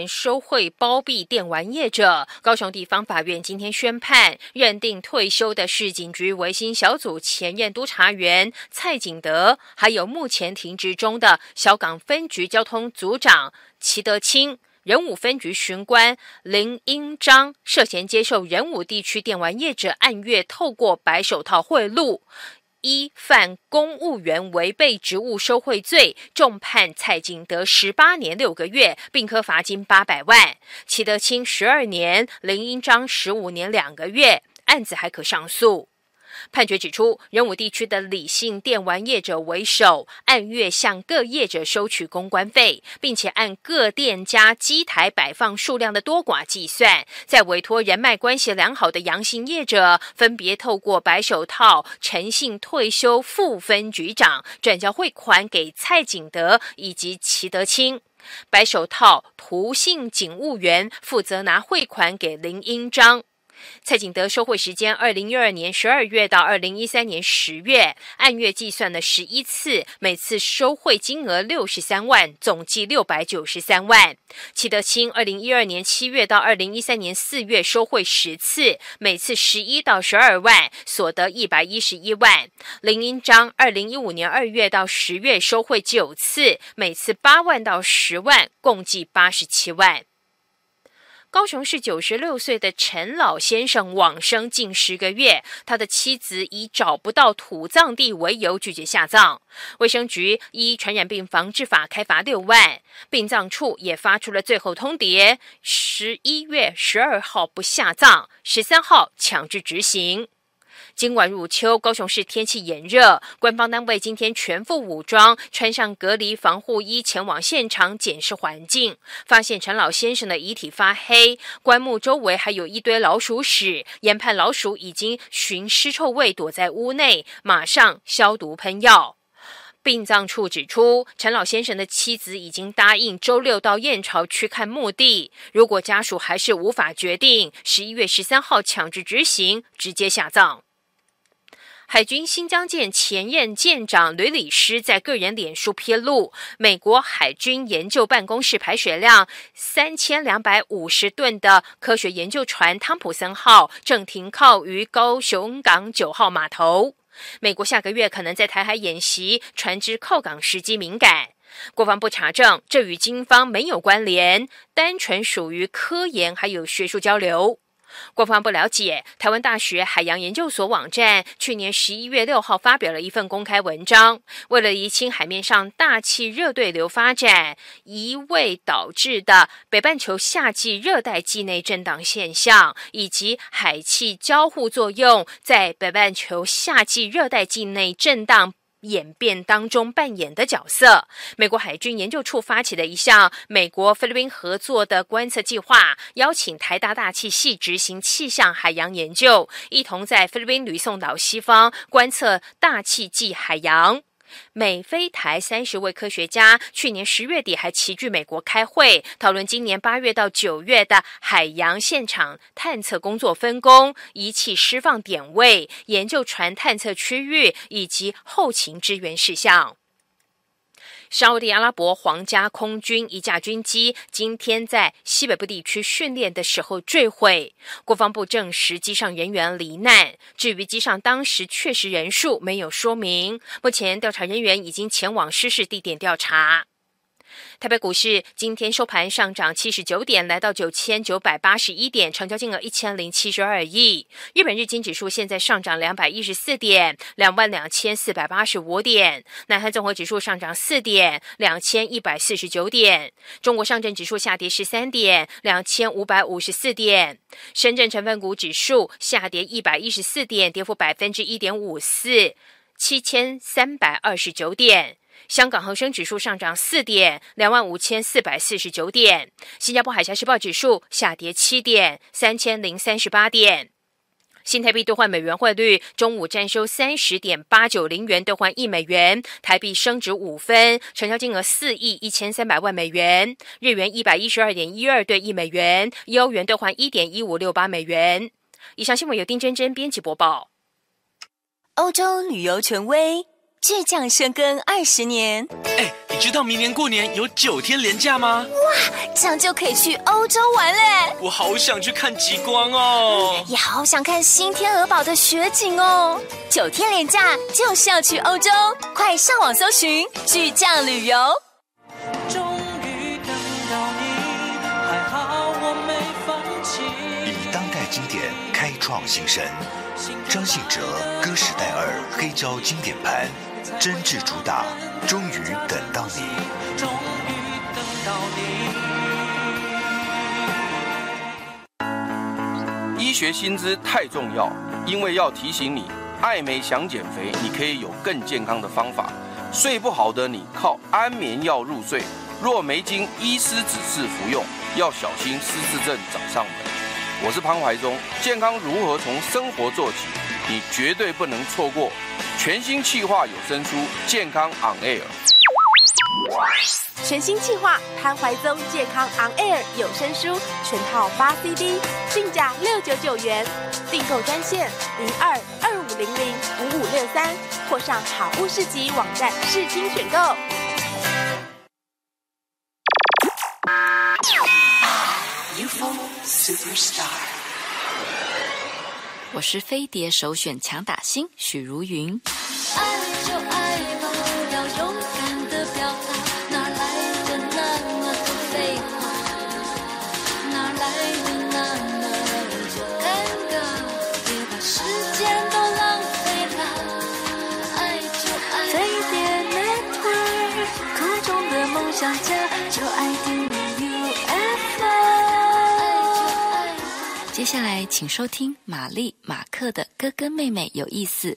收贿包庇电玩业者，高雄地方法院今天宣判，认定退休的市警局维新小组前任督察员蔡景德，还有目前停职中的小港分局交通组长齐德清、仁武分局巡官林英章涉嫌接受仁武地区电玩业者按月透过白手套贿赂，依犯公务员违背职务收贿罪，重判蔡景德18年6个月，并科罚金800万；齐德清12年，林英章15年2个月，案子还可上诉。判决指出，仁武地区的李姓电玩业者为首，按月向各业者收取公关费，并且按各店家机台摆放数量的多寡计算，再委托人脉关系良好的杨姓业者，分别透过白手套陈姓退休副分局长转交汇款给蔡景德以及齐德清。白手套涂姓警务员负责拿汇款给林英章。蔡景德收贿时间2012年12月到2013年10月，按月计算了11次，每次收贿金额63万，总计693万。齐德清2012年7月到2013年4月收贿10次，每次11到12万，所得111万。林英章2015年2月到10月收贿9次，每次8万到10万，共计87万。高雄市96岁的陈老先生往生近10个月，他的妻子以找不到土葬地为由拒绝下葬。卫生局依传染病防治法开罚6万，殡葬处也发出了最后通牒，11月12号不下葬，13号强制执行。今晚入秋，高雄市天气炎热，官方单位今天全副武装，穿上隔离防护衣，前往现场检视环境，发现陈老先生的遗体发黑，棺木周围还有一堆老鼠屎，研判老鼠已经循尸臭味躲在屋内，马上消毒喷药。殡葬处指出，陈老先生的妻子已经答应周六到燕巢去看墓地，如果家属还是无法决定，11月13号强制执行，直接下葬。海军新疆舰前任舰长吕礼师在个人脸书披露，美国海军研究办公室排水量3250吨的科学研究船汤普森号正停靠于高雄港9号码头。美国下个月可能在台海演习，船只靠港时机敏感。国防部查证，这与军方没有关联，单纯属于科研还有学术交流。国防部了解，台湾大学海洋研究所网站去年11月6号发表了一份公开文章，为了厘清海面上大气热对流发展移位导致的北半球夏季热带季内震荡现象，以及海气交互作用在北半球夏季热带季内震荡演变当中扮演的角色，美国海军研究处发起的一项美国菲律宾合作的观测计划，邀请台大大气系执行气象海洋研究，一同在菲律宾吕宋岛西方观测大气暨海洋。美菲台30位科学家去年10月底还齐聚美国开会，讨论今年8月到9月的海洋现场探测工作分工、仪器释放点位、研究船探测区域以及后勤支援事项。沙烏地阿拉伯皇家空军一架军机今天在西北部地区训练的时候坠毁，国防部证实机上人员罹难，至于机上当时确实人数没有说明，目前调查人员已经前往失事地点调查。台北股市今天收盘上涨79点，来到9981点，成交金额1072亿。日本日经指数现在上涨214点，22485点。南韩综合指数上涨4点，2149点。中国上证指数下跌13点，2554点。深圳成分股指数下跌114点，跌幅1.54%。7329点。香港恒生指数上涨4点，25449点。新加坡海峡时报指数下跌7点，3038点。新台币兑换美元汇率中午站收30.890元兑换1美元，台币升值5分，成交金额4亿1300万美元。日元112.12兑1美元，欧元兑换1.1568美元。以上新闻由丁真真编辑播报。 欧洲旅游权威倔强深耕20年。 哎，你知道明年过年有9天连假吗？ 哇，这样就可以去欧洲玩嘞！ 我好想去看极光哦， 也好想看新天鹅堡的雪景哦。9天连假就是要去欧洲，快上网搜寻巨匠旅游。 终于等到你，还好我没放弃。 以当代经典开创新生，张信哲歌时代2黑胶经典盘，真挚主打，终于等到你。 终于等到你。医学新知太重要，因为要提醒你，爱美想减肥，你可以有更健康的方法。睡不好的你靠安眠药入睡，若没经医师指示服用，要小心失智症找上门。我是潘怀宗，健康如何从生活做起，你绝对不能错过。全新企划有声书《健康 on air》。 全新企划潘怀宗健康 on air 有声书全套8 CD， 定价699元，订购专线02-2500-5563，或上好物市集网站视听选购。 我是飞碟首选强打星许茹芸。 爱就爱吧，要勇敢的表达，哪来的那么多废话，哪来的那么多尴尬，别把时间都浪费了。爱就爱吧，飞碟 Network， 空中的梦想家，就爱听 UFO。 接下来请收听玛丽马克的哥哥妹妹有意思。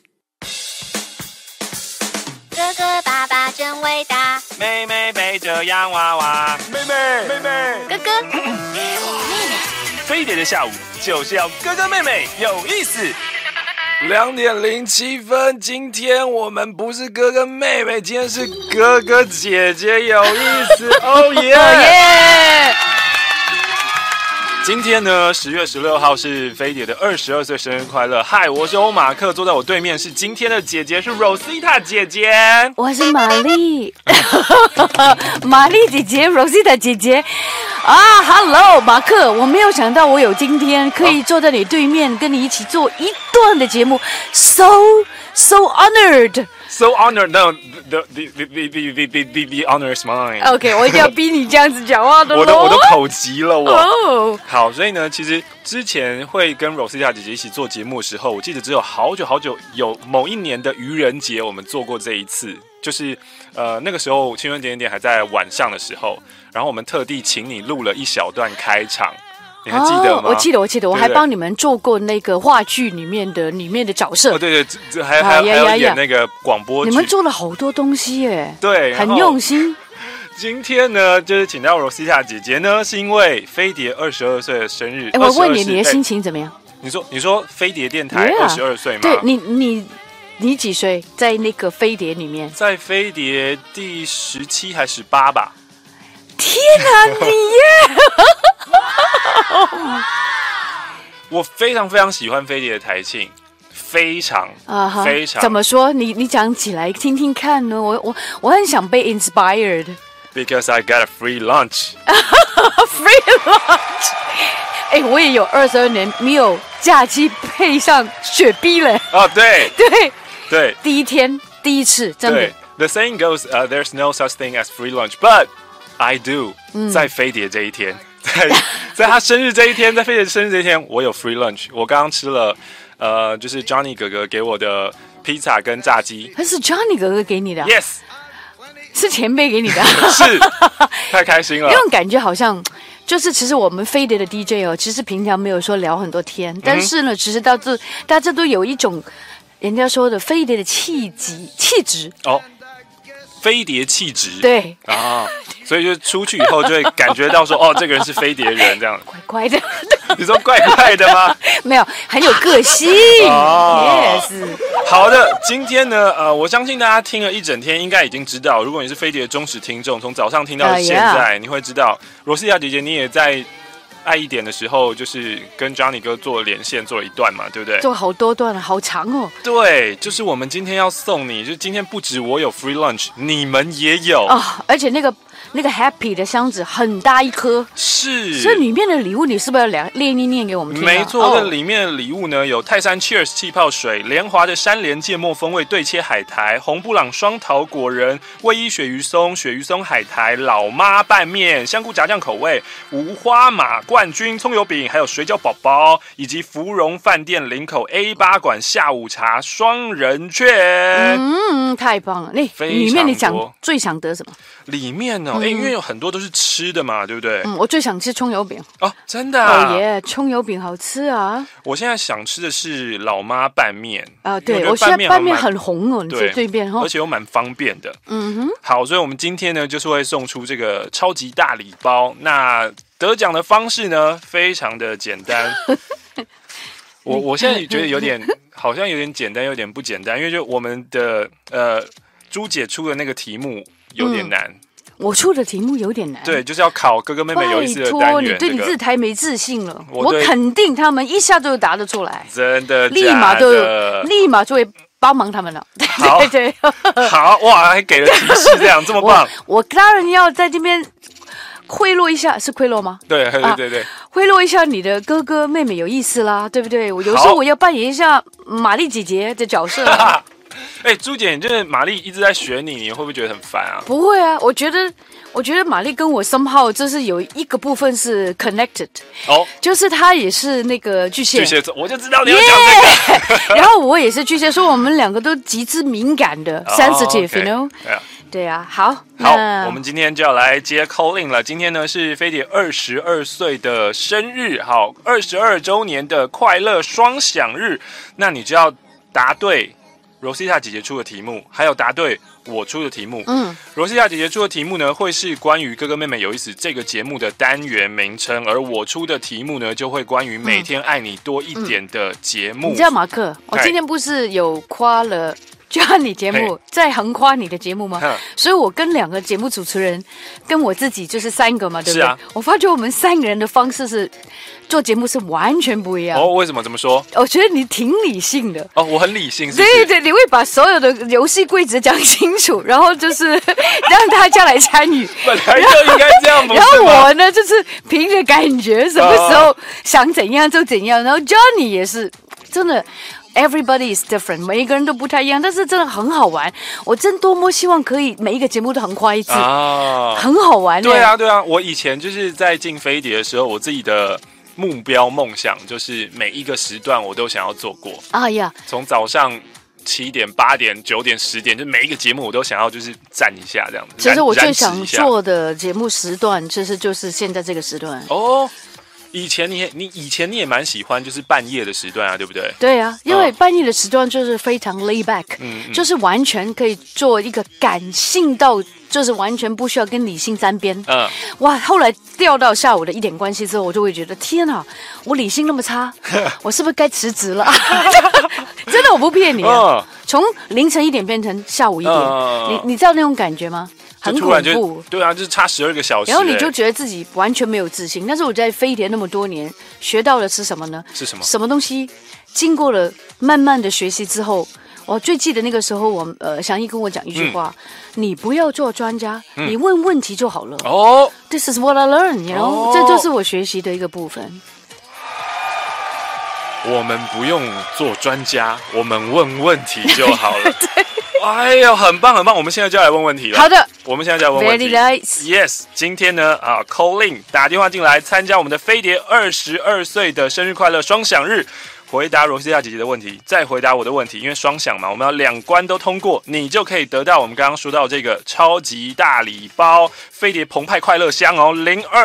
哥哥爸爸真伟大， 妹妹背着洋娃娃，妹妹， 哥哥妹妹， 飞碟的下午就是要哥哥妹妹有意思。 2点07分，今天我们不是哥哥妹妹，今天是哥哥姐姐有意思。哦耶！今天呢，10月16号是飞碟的22岁生日快乐。嗨，我是欧马克，坐在我对面是今天的姐姐，是 Rosita 姐姐。 我是玛丽，玛丽姐姐 ，Rosita 姐姐。啊 ，Hello， 马克，我没有想到我有今天可以坐在你对面，跟你一起做一段的节目 ，so honored。So honored, no, the honor is mine. OK， 我一定要逼你这样子讲话的我都口急了我。 Oh. 好，所以呢，其实之前会跟 Rosita 姐姐一起做节目的时候，我记得只有好久，有某一年的愚人节，我们做过这一次，就是那个时候青春点点点还在晚上的时候，然后我们特地请你录了一小段开场。你还记得吗？ 我记得，我还帮你们做过那个话剧里面的角色。 哦，对，还有演那个广播剧。 你们做了好多东西耶， 对， 很用心。 今天呢，就是请到 Rosita 姐姐呢，是因为飞碟22岁的生日。 我问你的心情怎么样？ 你说飞碟电台22岁吗？ 对，你几岁？在那个飞碟里面， 在飞碟第17还18吧。 天哪，你耶！ 我非常非常喜欢飞碟的台庆，非常非常。 怎么说？你讲起来听听看呢？我很想被 inspired。 Because I got a free lunch. Free lunch。哎，我也有22年没有假期配上雪碧了。 哦，对， 第一天第一次，真的。 The saying goes, there's no such thing as free lunch, but I do. 在飞碟这一天。在他生日这一天，在飞碟生日这一天，我有 free lunch。我刚刚吃了，就是 Johnny 哥哥给我的披萨跟炸鸡。 那是 Johnny 哥哥给你的 ？Yes， 是前辈给你的。 是，太开心了。 那种感觉好像，就是其实我们飞碟的 DJ 哦，其实平常没有说聊很多天，但是呢，其实大家都有一种人家说的飞碟的气质哦。飞碟气质， 对啊，所以就出去以后就会感觉到说，哦，这个人是飞碟人这样。 怪怪的， 你说怪怪的吗？ 没有，很有个性。 哦 ，yes。 好的，今天呢，我相信大家听了一整天，应该已经知道，如果你是飞碟的忠实听众，从早上听到现在，你会知道，Rosita 姐姐你也在爱一点的时候，就是跟 Johnny 哥做连线，做了一段嘛，对不对？ 做好多段了，好长哦。 对，就是我们今天要送你，就今天不止我有 free lunch， 你们也有而且那个 Happy 的箱子很大一颗， 是， 所以里面的礼物你是不是要念一念给我们听？ 没错，这里面的礼物呢有泰山 Cheers 气泡水、莲华的山莲芥末风味对切海苔、红布朗双桃果仁、味一鳕鱼松、鳕鱼松海苔、老妈拌面、香菇炸酱口味、无花马冠军葱油饼，还有水饺宝宝，以及芙蓉饭店林口 A8 馆下午茶双人券。 太棒了！里面你最想得什么？ 里面呢，因为有很多都是吃的嘛，对不对？ 我最想吃葱油饼哦，真的啊！ 哦耶，葱油饼好吃啊！ 我现在想吃的是老妈拌面啊，对，我现在拌面很红哦，你在对面而且又蛮方便的。好，所以我们今天呢，就是会送出这个超级大礼包。那得奖的方式呢，非常的简单。我现在觉得好像有点简单，有点不简单，因为就我们的朱姐出的那个题目有点难。 我出的题目有点难， 对，就是要考哥哥妹妹有意思的单元。 你对你自己太没自信了，我肯定他们一下就答得出来， 真的， 立马就会帮忙他们了。 好， 对， 好哇，还给了提示，这样这么棒。 我当然要在这边贿赂一下，是贿赂吗？ 对， 贿赂一下你的哥哥妹妹有意思啦，对不对？我有时候我要扮演一下玛丽姐姐的角色。 朱姐，就是玛丽一直在学你会不会觉得很烦啊？ 不会啊，我觉得玛丽跟我 somehow 就是有一个部分是 connected， 就是她也是那个巨蟹座， 我就知道你要讲这个。 然后我也是巨蟹，所以我们两个都极之敏感的 sensitive，you know？对啊，好， 我们今天就要来接 call in 了。今天呢是飞碟22岁的生日，好，22周年的快乐双响日。那你就要答对Rosita 姐姐出的题目，还有答对我出的题目。Rosita 姐姐出的题目呢，会是关于哥哥妹妹有意思这个节目的单元名称，而我出的题目呢，就会关于每天爱你多一点的节目。 你知道马克，我今天不是有夸了Johnny节目，在横夸你的节目吗？所以我跟2个节目主持人，跟我自己就是3个嘛，对不对？我发觉我们3个人的方式是做节目是完全不一样。 为什么这么说？ 我觉得你挺理性的。 我很理性，是不是？ 对，你会把所有的游戏规则讲清楚，然后就是让大家来参与。 本来就应该这样，不是吗？ 然后我呢，就是凭着感觉，什么时候想怎样就怎样。然后 Johnny 也是真的。Everybody is different， 每一个人都不太一样，但是真的很好玩。我真多么希望可以每一个节目都横夸一次，很好玩。 对啊，我以前就是在进飞碟的时候，我自己的目标梦想就是每一个时段我都想要做过。从早上7点、8点、9点、10点，就每一个节目我都想要就是站一下这样子。 其实我最想做的节目时段，其实就是现在这个时段。 以前你也蛮喜欢就是半夜的时段啊，对不对？ 对啊，因为半夜的时段就是非常 lay back，就是完全可以做一个感性到，就是完全不需要跟理性沾边。哇，后来调到下午的1点关系之后，我就会觉得天啊，我理性那么差，我是不是该辞职了？真的，我不骗你啊，从凌晨1点变成下午1点，你知道那种感觉吗？很恐怖， 对啊，就是差12个小时。 然后你就觉得自己完全没有自信。但是我在飞碟那么多年，学到的是什么呢？ 是什么？ 什么东西？经过了慢慢的学习之后，我最记得那个时候，祥一跟我讲一句话：你不要做专家，你问问题就好了。This is what I learned， you know，这就是我学习的一个部分。 我们不用做专家，我们问问题就好了。 对。 哎呦，很棒很棒！我们现在就要来问问题了。 好的， 我们现在就要问问题。 Very nice. Yes， 今天呢call in 打电话进来参加我们的飞碟22岁的生日快乐双响日，回答Rosita姐姐的问题，再回答我的问题，因为双响嘛，我们要2关都通过，你就可以得到我们刚刚说到这个超级大礼包——飞碟澎湃快乐箱哦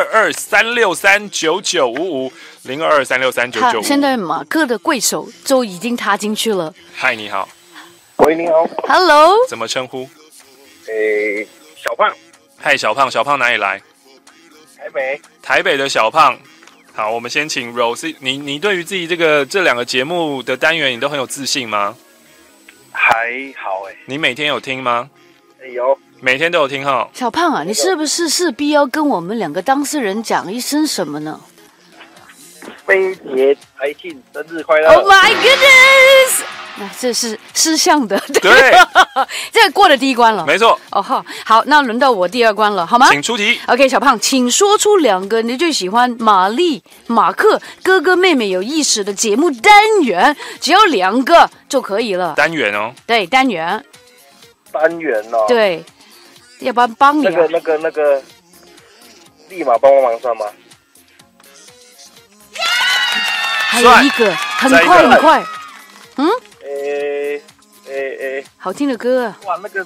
，022-363-9955。022-363-9955。 现在马克的贵手就已经踏进去了。 嗨，你好。 喂，你好 ，Hello， 怎么称呼？ 小胖。 嗨，小胖，小胖哪里来？台北的小胖。好，我们先请 Rose， 你对于自己这2个节目的单元，你都很有自信吗？ 还好你每天有听吗？ 有， 每天都有听哈。 小胖啊，你是不是势必要跟我们2个当事人讲一声什么呢？ 飞碟台庆生日快乐 ！Oh my goodness！ 那这是失相的， 对， 这个过了第一关了， 没错。 哦好，那轮到我第二关了，好吗？ 请出题。 OK， 小胖，请说出2个你最喜欢玛丽、马克哥哥妹妹有意思的节目单元，只要2个就可以了。 单元哦， 对，单元哦， 对，要不然帮你啊。 那个，立马帮忙算吗？ 还有一个，很快。好听的歌啊！ 哇，那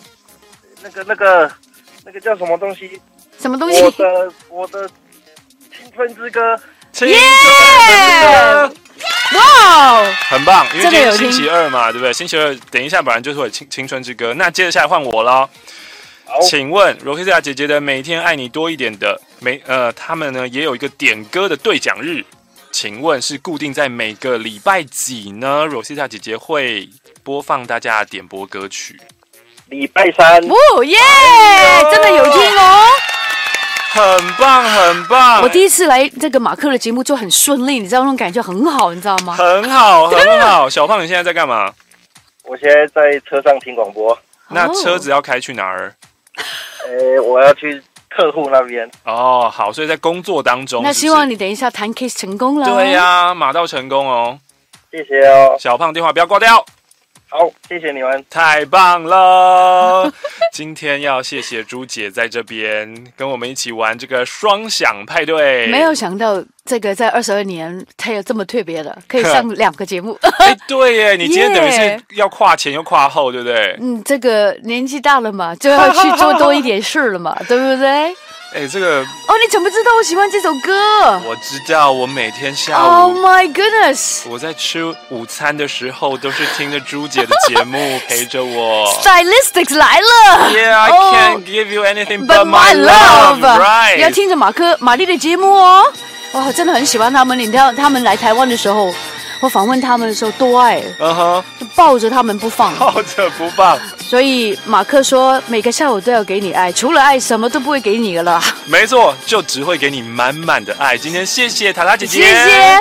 个叫什么东西？ 什么东西？ 我的青春之歌。 青春之歌。 哇， 很棒，因为今天是星期2嘛，对不对？星期2等一下本来就是会青春之歌。那接着下来换我了。请问 Rosita 姐姐的每天爱你多一点的他们呢也有一个点歌的对奖日，请问是固定在每个礼拜几呢 ？Rosita 姐姐会播放大家的点播歌曲。 礼拜3。 哦耶，真的有听哦。 很棒，很棒！ 我第一次来这个马克的节目就很顺利，你知道那种感觉很好，你知道吗？ 很好，很好。小胖，你现在在干嘛？ 我现在在车上听广播。 那车子要开去哪儿？ 我要去客户那边。 哦，好，所以在工作当中。 那希望你等一下谈 case 成功了。 对呀，马到成功哦。 谢谢哦。 小胖电话不要挂掉。 好，谢谢你们， 太棒了！今天要谢谢朱姐在这边跟我们一起玩这个双响派对。 没有想到这个在22年它有这么特别的，可以上2个节目。 对耶，你今天等于是要跨前又跨后，对不对？ 这个年纪大了嘛，就要去做多一点事了嘛，对不对？ 这个你怎么知道我喜欢这首歌？ 我知道，我每天下午 Oh my goodness， 我在吃午餐的时候都是听着朱姐的节目陪着我。 Stylistics 来了 ，Yeah, I can't give you anything but my love, right？ 要听着玛丽的节目哦。哇，真的很喜欢他们。你知道他们来台湾的时候，我访问他们的时候多爱，就抱着他们不放， 抱着不放。 所以马克说，每个下午都要给你爱，除了爱什么都不会给你了。 没错，就只会给你满满的爱。今天谢谢塔塔姐姐， 谢谢。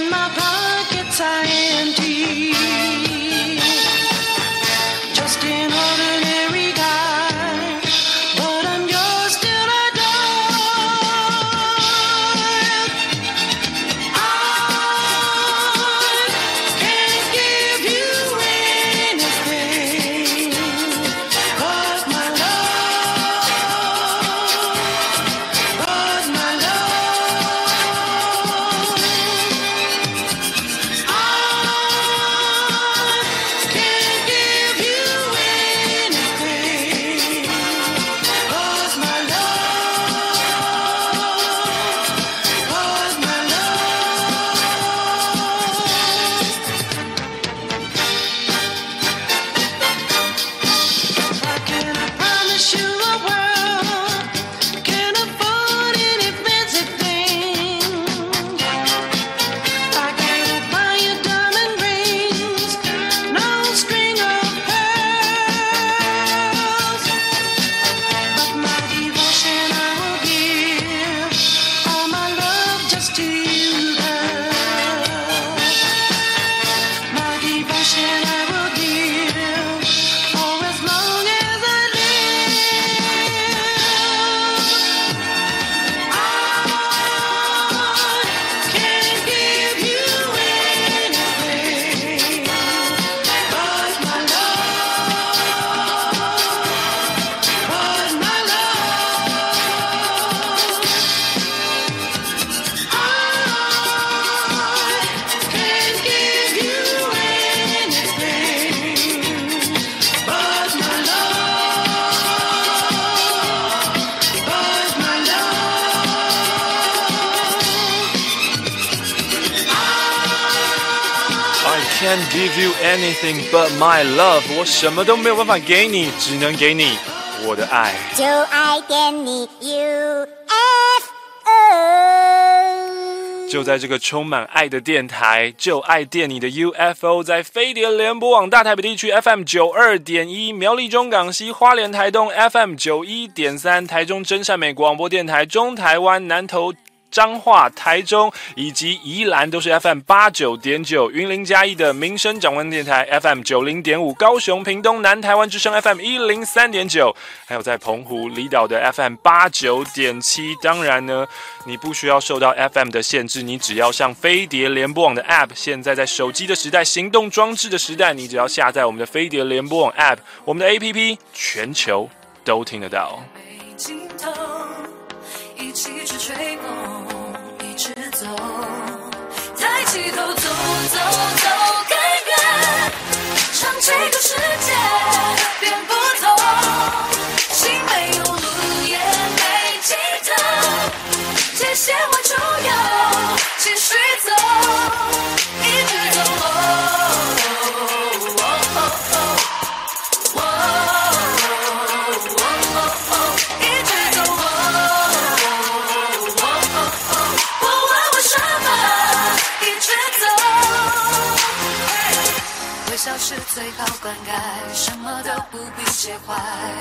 Just in can't give you anything but my love， 我什么都没有办法给你，只能给你我的爱。 就爱点你 UFO。 就在这个充满爱的电台，就爱电你的 UFO， 在飞碟联播网大台北地区 FM 92.1， 苗栗中港西花莲台东 FM 91.3， 台中真善美广播电台，中台湾南投彰化、台中以及宜兰都是 FM 89.9， 云林嘉义的民生长官电台 FM 90.5， 高雄屏东南台湾之声 FM 103.9， 还有在澎湖离岛的 FM 89.7。当然呢，你不需要受到 FM 的限制，你只要上飞碟联播网的 App。现在在手机的时代，行动装置的时代，你只要下载我们的飞碟联播网 App， 我们的 APP， 全球都听得到。 一起去吹梦，一直走，抬起头，走走走更远，让这个世界变不同。心没有路也没尽头，界限画出有，继续走，一直走。微笑是最好灌溉，什么都不必介怀。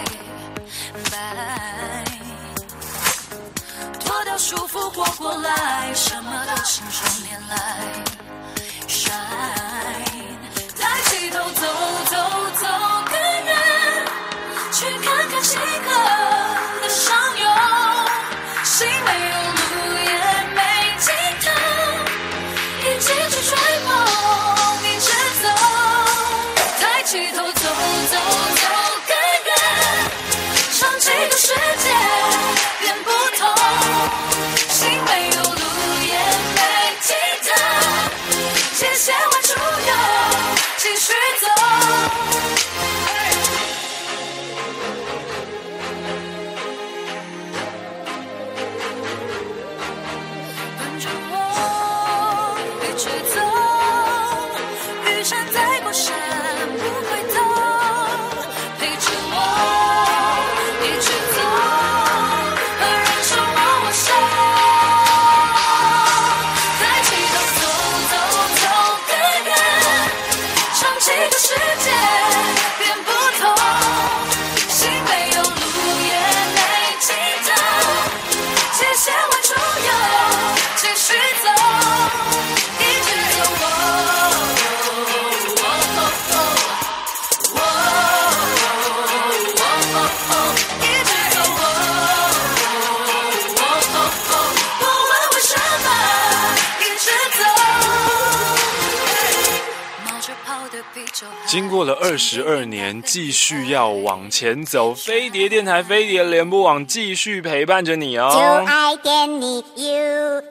脱掉束缚活过来，什么都信手拈来。Shine， 抬起头，走走走更远，去看看星河的上游。心没有路也没尽头，一起去追梦。抬起头，走走走更远，让这个世界变不同。心没有路也没尽头，界限画出有，继续走。跟着我一起走，雨伞在过山。 经过了22年，继续要往前走。飞碟电台、飞碟联播网继续陪伴着你哦。 就爱点你 UFO。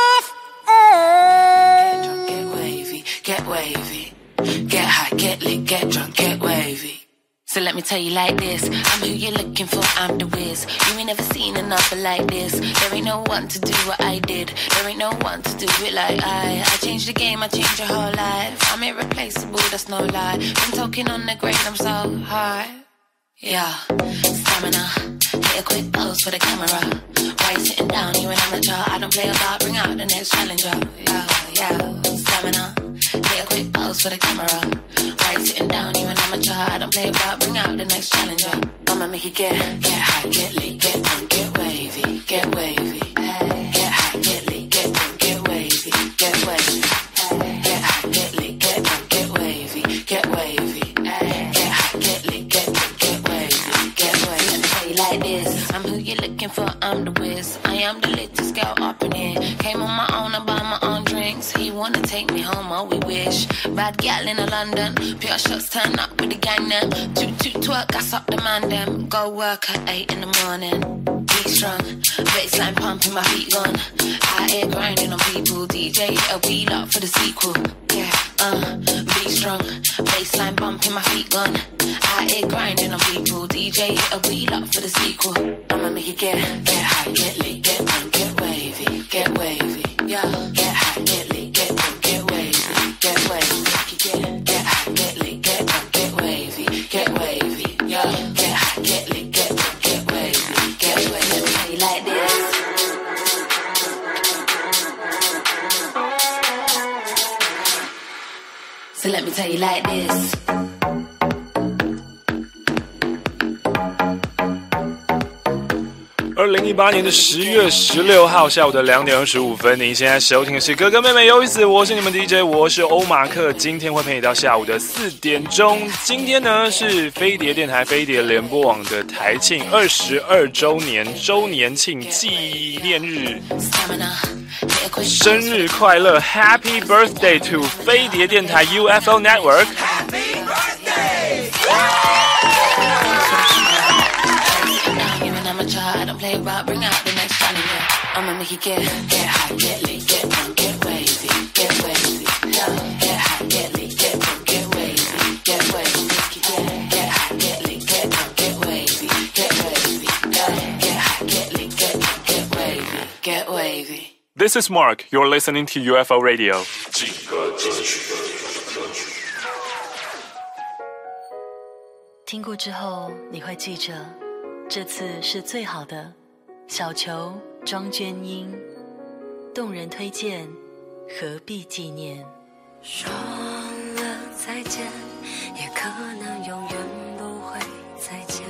Get wavy, get wavy, get high, get lit, get drunk, get wavy. So let me tell you like this, I'm who you're looking for, I'm the whiz. You ain't never seen another like this. There ain't no one to do what I did. There ain't no one to do it like I changed the game, I changed your whole life. I'm irreplaceable, that's no lie. Been talking on the grade, I'm so high. Yeah, stamina, hit a quick pose for the camera. Why you sitting down, you an amateur? I don't play about, bring out the next challenger. Yeah, stamina, hit a quick pose for the camera. Why you sitting down, you an amateur? I don't play about, bring out the next challenger. I'ma make it get high, get lit, get drunk, get wavy, get wavy. Get high, get lit, get drunk, get wavy, get wavy. Get high, get lit, get drunk, get wavy, get wavy. Get high, get lit, get drunk, get wavy, get wavy. Let me tell you like this, I'm who you're looking for, I'm the whiz. I am the latest girl up in here. Came on my own, I buy my own drinks. He wanna take me home, oh we wish. Bad gal in London, pure shots turn up with the gang them. Toot twerk, gas up the man them. Go work at 8 in the morning. Be strong, baseline pumping, my feet gone. Out here grinding on people, DJ a wheel up for the sequel. Yeah, be strong, baseline bumping, my feet gone. Out here grinding on people, DJ a wheel up for the sequel. I'ma make it get high, get lit, get drunk, get wavy, get wavy. Yeah, get high, get lit, get drunk, get wavy, get wavy. Make it get you like this. 2018年的10月16号下午的2点25分，您现在收听的是哥哥妹妹有意思，我是你们 DJ， 我是欧马克，今天会陪你到下午的4点钟。今天呢是飞碟电台飞碟联播网的台庆22周年庆纪念日，生日快乐 ，Happy Birthday to 飞碟电台 UFO Network。Happy birthday！Play rock, bring out the next Johnny, yeah. I'ma make you get high, get lit, get drunk, get wavy, get wavy. Get high, get lit, get drunk, get wavy, get wavy. Get high, get lit, get drunk, get wavy, get wavy. Get high, get lit, get drunk, get wavy, get wavy. This is Mark. You're listening to UFO Radio. 听过之后，你会记着。这次是最好的，小球庄娟英，动人推荐，何必纪念？ 说了再见，也可能永远不会再见。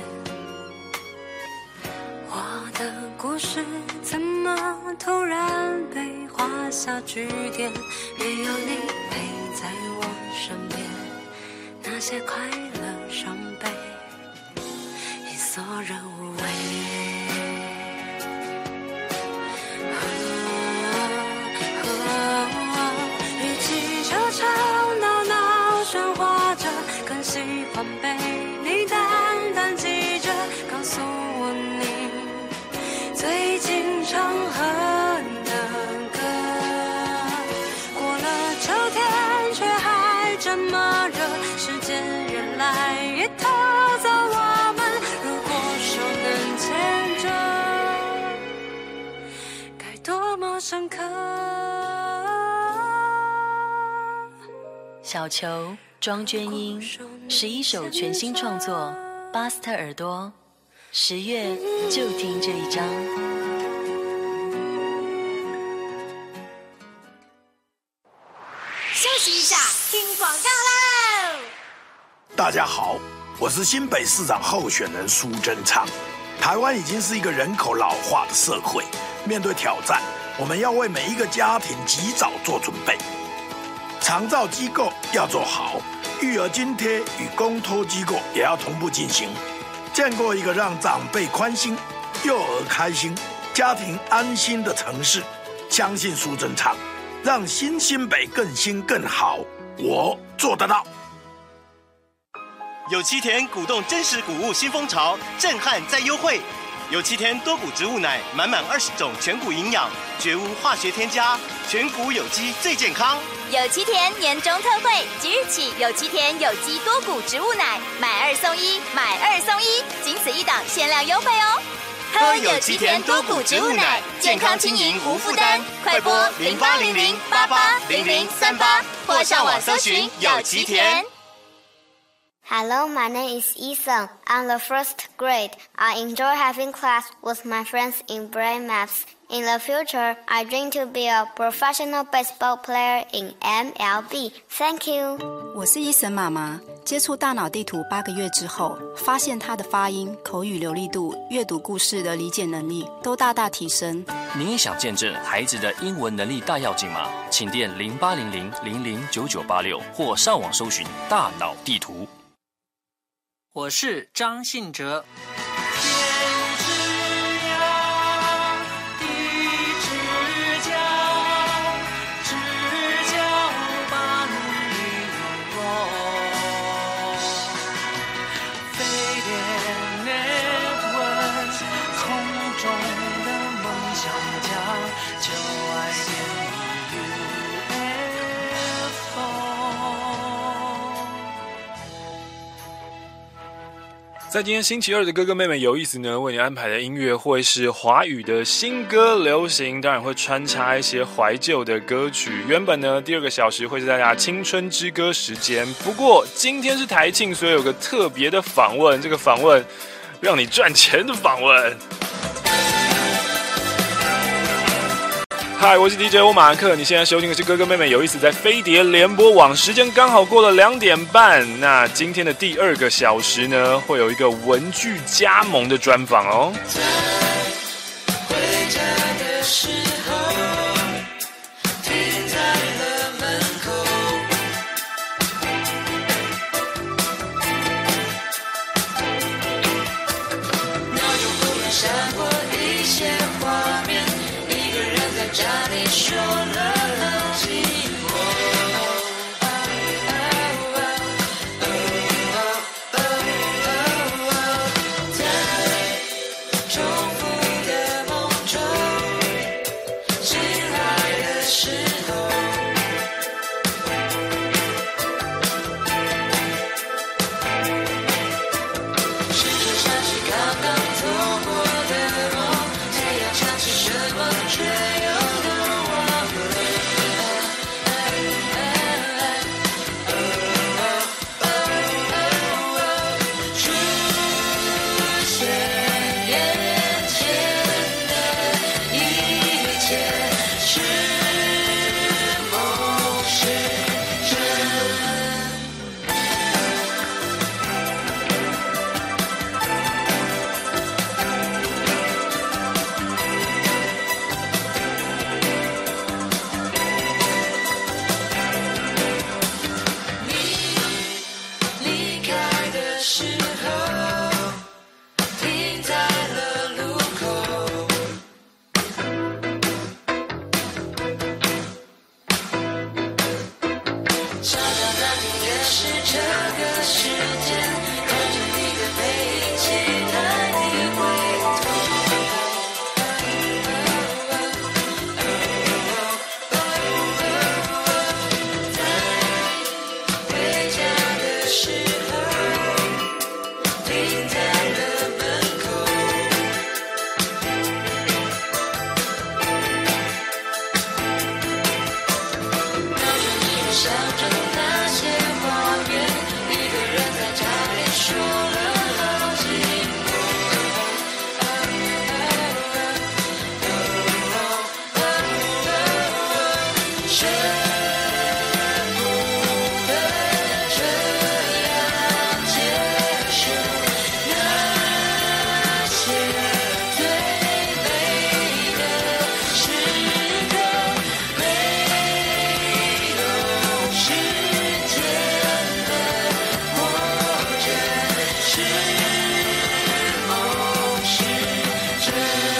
我的故事怎么突然被画下句点？没有你陪在我身边，那些快乐伤悲索然无味。与其吵吵闹闹喧哗着，更喜欢被你淡淡记着，告诉我你最近常哼的歌。过了秋天却还这么热，时间越来越偷走我们。多么深刻。 小球庄娟英11首全新创作，巴斯特耳朵，10月就听这一张。 休息一下，听广告喽。 大家好，我是新北市长候选人苏贞昌。台湾已经是一个人口老化的社会，面对挑战，我们要为每一个家庭及早做准备。长照机构要做好，育儿津贴与公托机构也要同步进行。建构一个让长辈宽心、幼儿开心、家庭安心的城市，相信苏贞昌，让新新北更新更好，我做得到。 有机田鼓动真实谷物新风潮，震撼再优惠。有机田多谷植物奶，满满20种全谷营养，绝无化学添加，全谷有机最健康。 有机田年终特惠，即日起有机田有机多谷植物奶买2送1，买2送1，仅此一档限量优惠哦。喝有机田多谷植物奶，健康经营无负担。快拨0800880038或上网搜寻有机田。 Hello, my name is Ethan. I'm the first grade. I enjoy having class with my friends in brain maths. In the future, I dream to be a professional baseball player in MLB. Thank you. 我是伊森妈妈。接触大脑地图8个月之后，发现她的发音、口语流利度、阅读故事的理解能力都大大提升。 你也想见证孩子的英文能力大跃进吗？请电0800009986或上网搜寻大脑地图。 我是张信哲。 在今天星期二的哥哥妹妹有意思呢，为你安排的音乐会是华语的新歌流行，当然会穿插一些怀旧的歌曲。原本呢，第2个小时会是大家青春之歌时间，不过今天是台庆，所以有个特别的访问，这个访问让你赚钱的访问。 嗨，我是 DJ 欧马克，你现在收听的是哥哥妹妹有意思在飞碟联播网，时间刚好过了2点半。那今天的第2个小时呢，会有一个文具加盟的专访哦。 回家的时候，停在了门口。脑中忽然闪过一些画面，一个人在家里说了寂寞。在重复的梦中，醒来的时候，是就像是刚刚做过的梦，太阳想起什么却又能忘了。出现眼前的一切是梦是真。离开的时候，停在了路口。常常难免也是这个时间，看着你的背影，期待你回头。在回家的时候，停在了门口。脑中依然想着那些画面，一个人在家里说了好寂寞。舍不得这样结束那些最美的时刻，没有时间的或者是梦是真。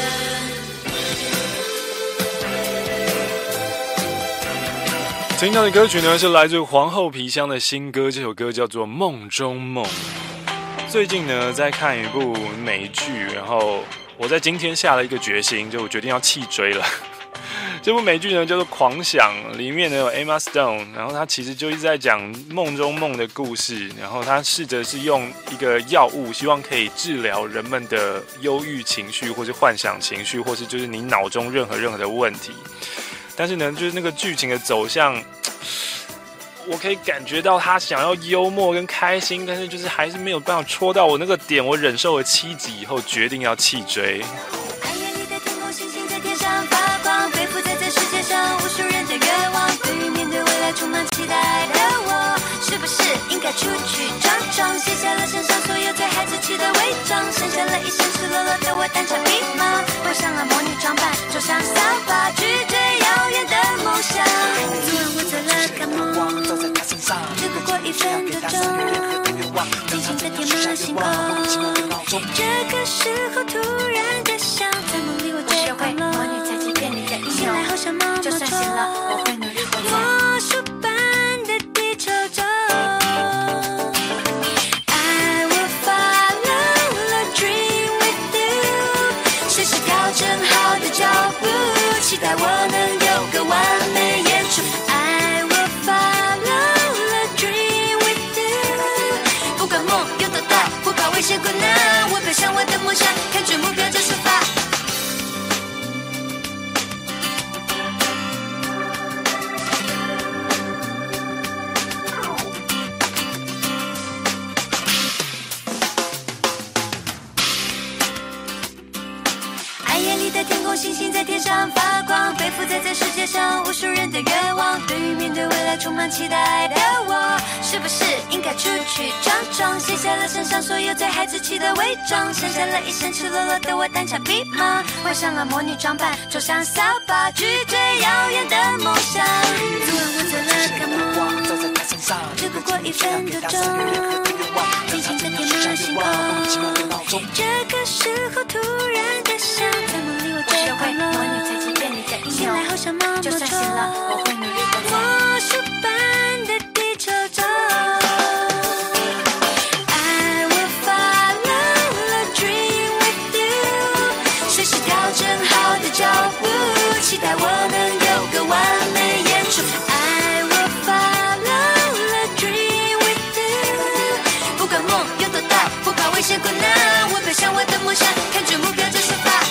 听到的歌曲呢，是来自皇后皮箱的新歌，这首歌叫做《梦中梦》。最近呢，在看一部美剧，然后我在今天下了一个决心，就我决定要弃追了。这部美剧呢叫做《狂想》，里面呢有 Emma Stone， 然后她其实就一直在讲梦中梦的故事，然后她试着是用一个药物，希望可以治疗人们的忧郁情绪，或是幻想情绪，或是就是你脑中任何的问题。但是呢，就是那个剧情的走向，我可以感觉到他想要幽默跟开心，但是就是还是没有办法戳到我那个点。我忍受了7集以后，决定要弃追。 暗夜里的天空，星星在天上发光，背负在这世界上无数人的愿望。对于面对未来充满期待的我，是不是应该出去闯闯？卸下了身上所有对孩子气的伪装，剩下了一身赤裸裸的我单枪匹马，换上了魔女装扮，坐上扫把，去追遥远的梦想。昨晚我做了个梦，只不过1分多钟，静静的填满了星空。这个时候突然的想，在梦里我学会魔女才欺骗你的应用，醒来后什么梦就算醒了，我会努力活在魔术般的地球中。I will follow the dream with you， 随时调整好的脚步，期待我能有个完美演出。I will follow the dream with you， 不管梦有多大，不怕危险困难，我奔向我的梦想，看准目标就出发。 梦星星在天上发光，背负在这世界上无数人的愿望。对于面对未来充满期待的我，是不是应该出去闯闯？卸下了身上所有最孩子气的伪装，剩下了一身赤裸裸的我单枪匹马，换上了魔女装扮，走上扫把，去追遥远的梦想。昨晚我做了个梦，只不过1分多钟，静静的填满了星空。这个时候突然的想，在梦里我最快乐，魔女才欺骗你的应用，醒来后想摸摸，就算醒了我会努力的在魔术般的地球中。I will follow the dream with you， 随时调整好的脚步，期待我能有个完美演出。I will follow the dream with you， 不管梦有多大，不怕危险困难，我奔向我的梦想，看准目标就出发。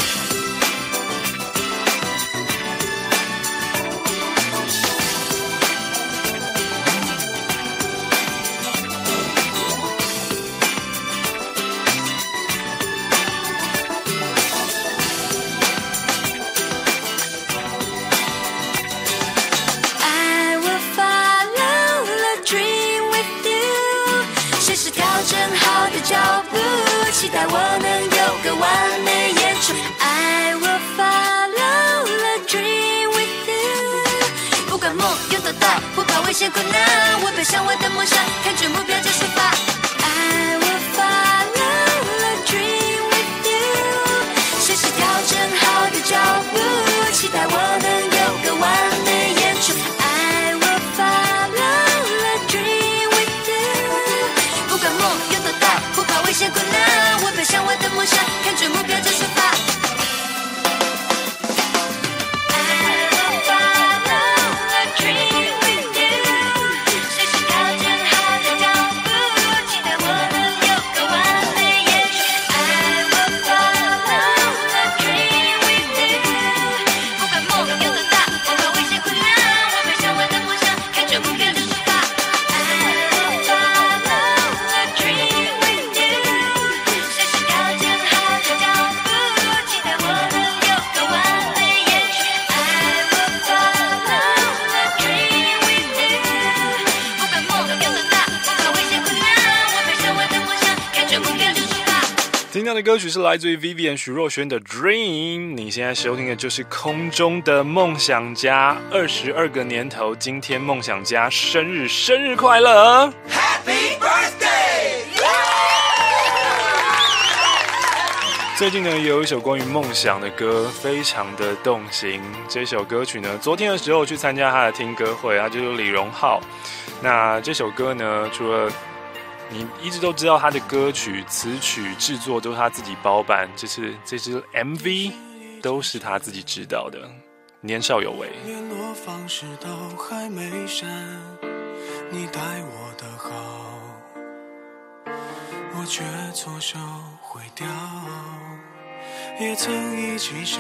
脚步，期待我能有个完美演出。I will follow the dream with you， 不管梦有多大，不怕危险困难，我奔向我的梦想，看准目标就出发。I will follow the dream with you， 随时调整好的脚步，期待我能有个完美演出。I will follow the dream with you， 不管梦有多大，不怕危险困难，我奔向我的梦想，看准目标就出发。 听到的歌曲是来自于 Vivian 许若瑄的 Dream， 你现在收听的就是空中的梦想家，22个年头，今天梦想家生日快乐 Happy Birthday！ 最近呢，也有一首关于梦想的歌，非常的动心。这首歌曲呢，昨天的时候去参加他的听歌会，他就是李荣浩。那这首歌呢，除了你一直都知道他的歌曲、词曲制作都是他自己包办，这支 MV 都是他自己指导的。年少有为。 联络方式都还没删，你待我的好，我却错手毁掉。也曾一起想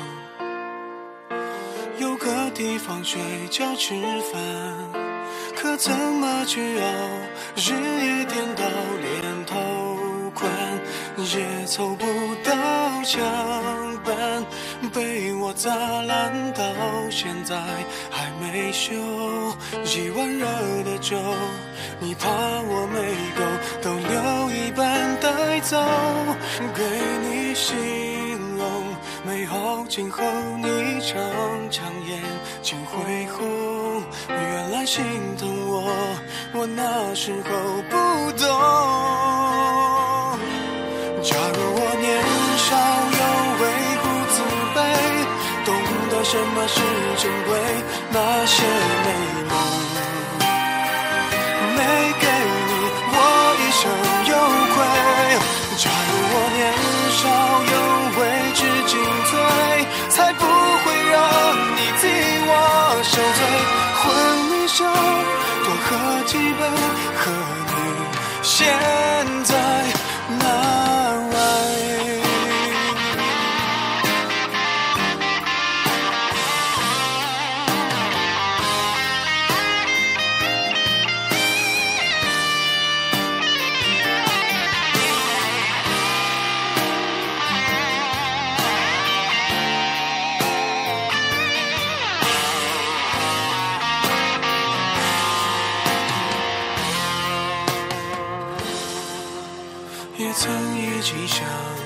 有个地方睡觉吃饭，可怎么去熬，日夜颠倒，连头款也凑不到墙板，被我砸烂到现在还没修。一碗热的粥，你怕我没够，都留一半带走，给你形容美好今后，你常常眼睛恢宏，原来心疼我那时候不懂。假如我年少有为不自卑，懂得什么是珍贵，那些美梦没给你，我一生有愧。假如我年少有为知进退，才不会让你替我受罪。昏迷手多喝几杯，和你现在那来。 也曾一起想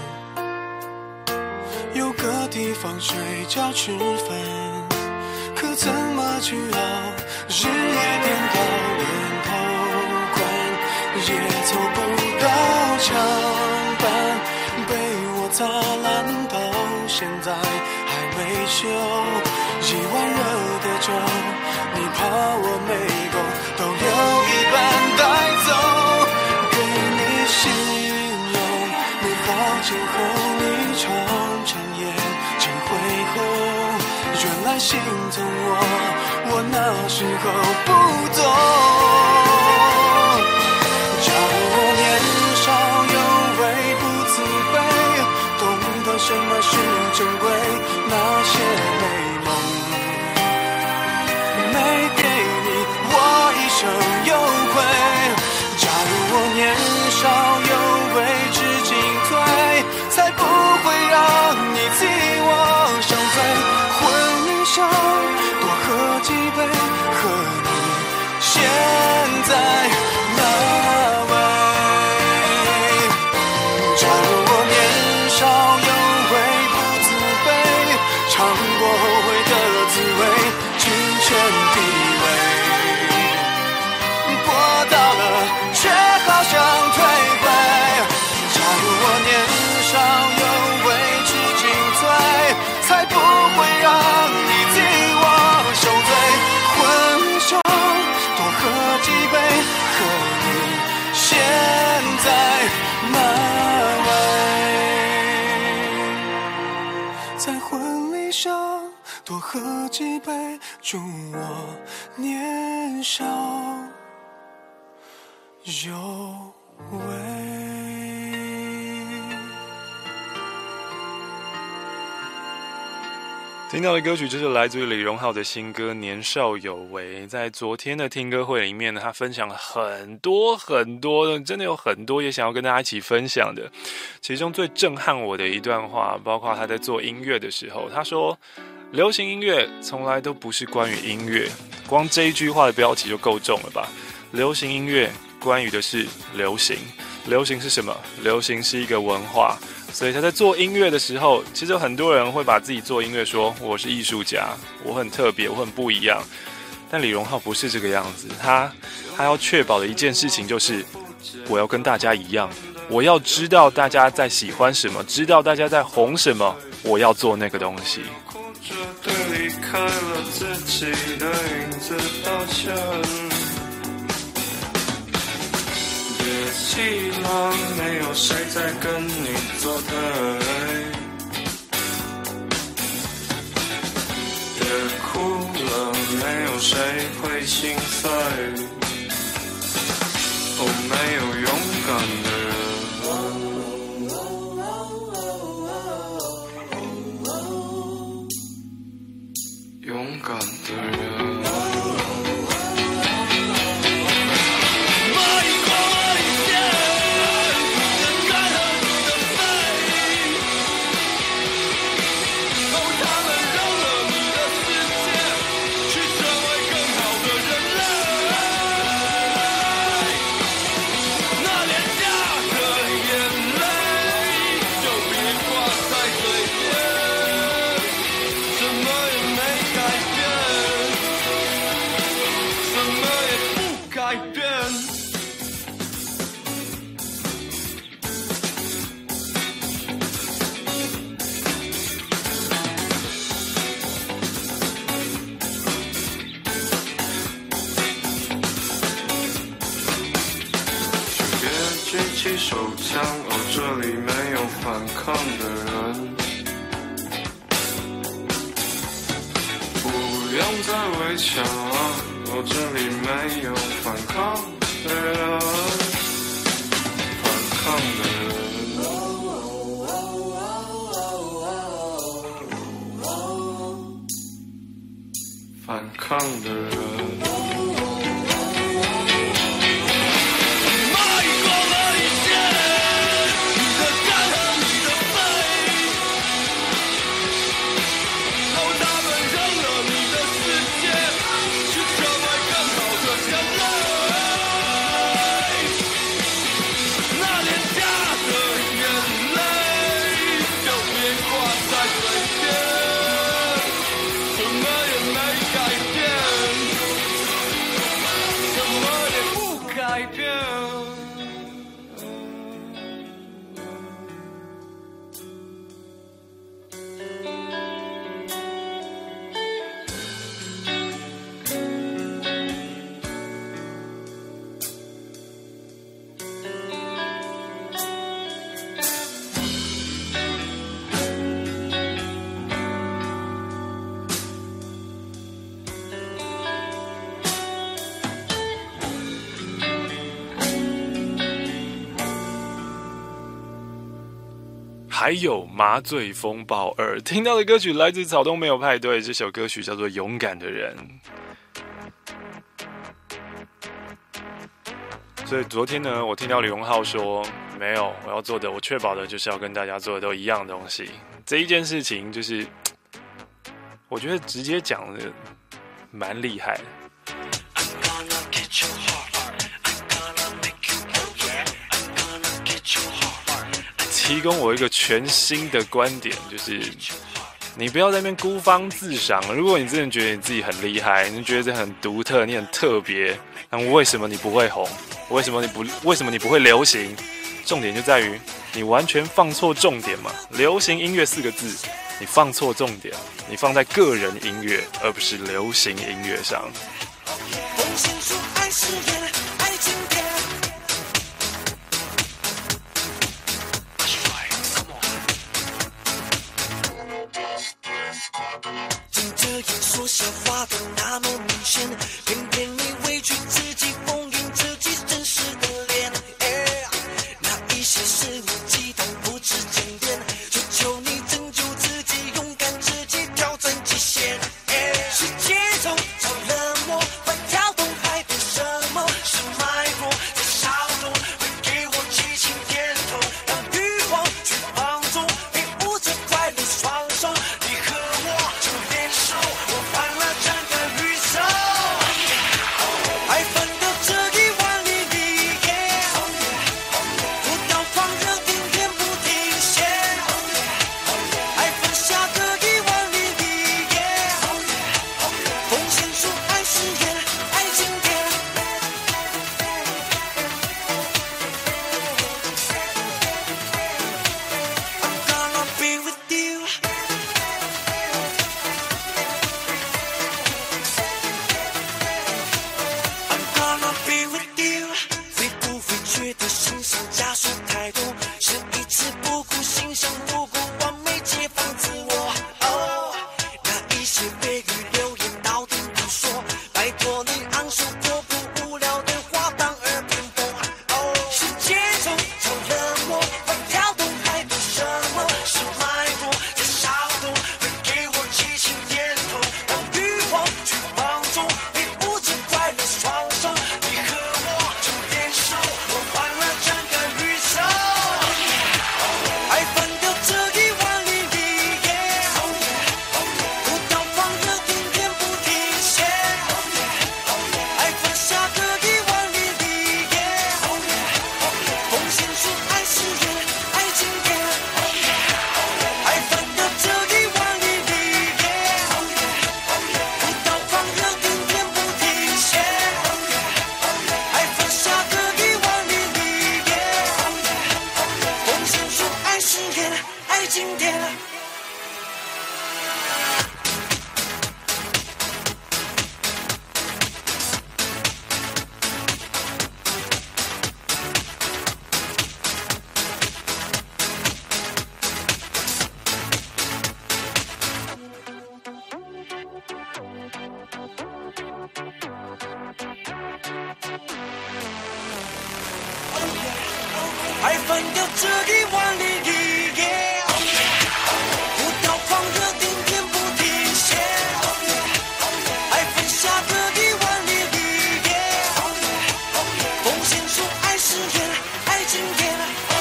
有个地方睡觉吃饭，可怎么去熬，日夜颠倒连头款也凑不到墙板，被我砸烂到现在还没修。一碗热的粥，你怕我没够，都有一半带走。给你形容美好今后，你常常眼睛会红，原来心疼我那时候不懂。假如我年少有为不自卑，懂得什么是珍贵，那些美梦没给你，我一生有愧。假如我年少有为知进退，才不会让你替我受罪。婚礼上多喝几杯，和你现在那位。假如我年少有为不自卑，尝过后悔的滋味，金钱地位过到了却好像退回。假如我年少有为知进退，才不会让你替我受罪。婚上多喝几杯，和你现在那位。在婚礼上多喝几杯，祝我年少有为。 听到的歌曲就是来自于李荣浩的新歌《年少有为》。在昨天的听歌会里面呢，他分享了很多真的有很多也想要跟大家一起分享的。其中最震撼我的一段话，包括他在做音乐的时候，他说流行音乐从来都不是关于音乐，光这一句话的标题就够重了吧。流行音乐关于的是流行，流行是什么？流行是一个文化。所以他在做音乐的时候，其实有很多人会把自己做音乐说我是艺术家，我很特别，我很不一样。但李荣浩不是这个样子，他要确保的一件事情就是我要跟大家一样，我要知道大家在喜欢什么，知道大家在红什么，我要做那个东西。 对离开了自己的影子道歉，别气了，没有谁在跟你作对，别哭了，没有谁会心碎，哦，没有勇敢的人，勇敢的人。举起手枪，哦，这里没有反抗的人，不用再围墙，哦，这里没有反抗的人，反抗的人，反抗的人。 还有麻醉风暴2。听到的歌曲来自草东没有派对，这首歌曲叫做勇敢的人。所以昨天呢，我听到李荣浩说，没有，我要做的，我确保的就是要跟大家做的都一样的东西。这一件事情就是，我觉得直接讲的蛮厉害的。提供我一个全新的观点，就是你不要在那边孤芳自赏。如果你真的觉得你自己很厉害，你觉得这很独特，你很特别，那为什么你不会红？为什么你不会流行？重点就在于你完全放错重点嘛。流行音乐4个字，你放错重点，你放在个人音乐，而不是流行音乐上。 说笑话的那么明显，偏偏你委屈自己，封印自己真实的脸。那一些事你记得不知检点，求求你拯救自己，勇敢自己，挑战极限。是节奏超冷漠，快跳动还等什么？是脉搏在骚动，会给我激情点头，让欲望去放纵，挥舞着快乐双手，你和我就联手。爱翻掉这一万里一夜，不到狂热顶天不停歇，爱分下个一万里一夜，奉献出爱誓言，爱经典。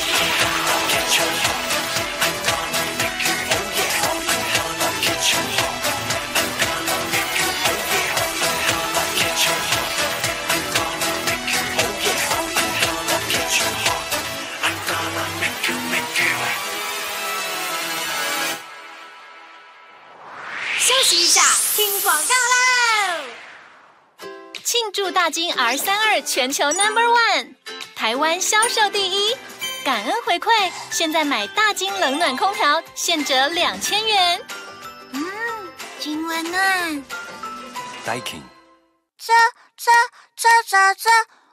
休息一下，听广告喽！庆祝大金 R32 全球 No.1， 台湾销售第一，感恩回馈，现在买大金冷暖空调现折2000元。 真温暖。 Daikin。 这，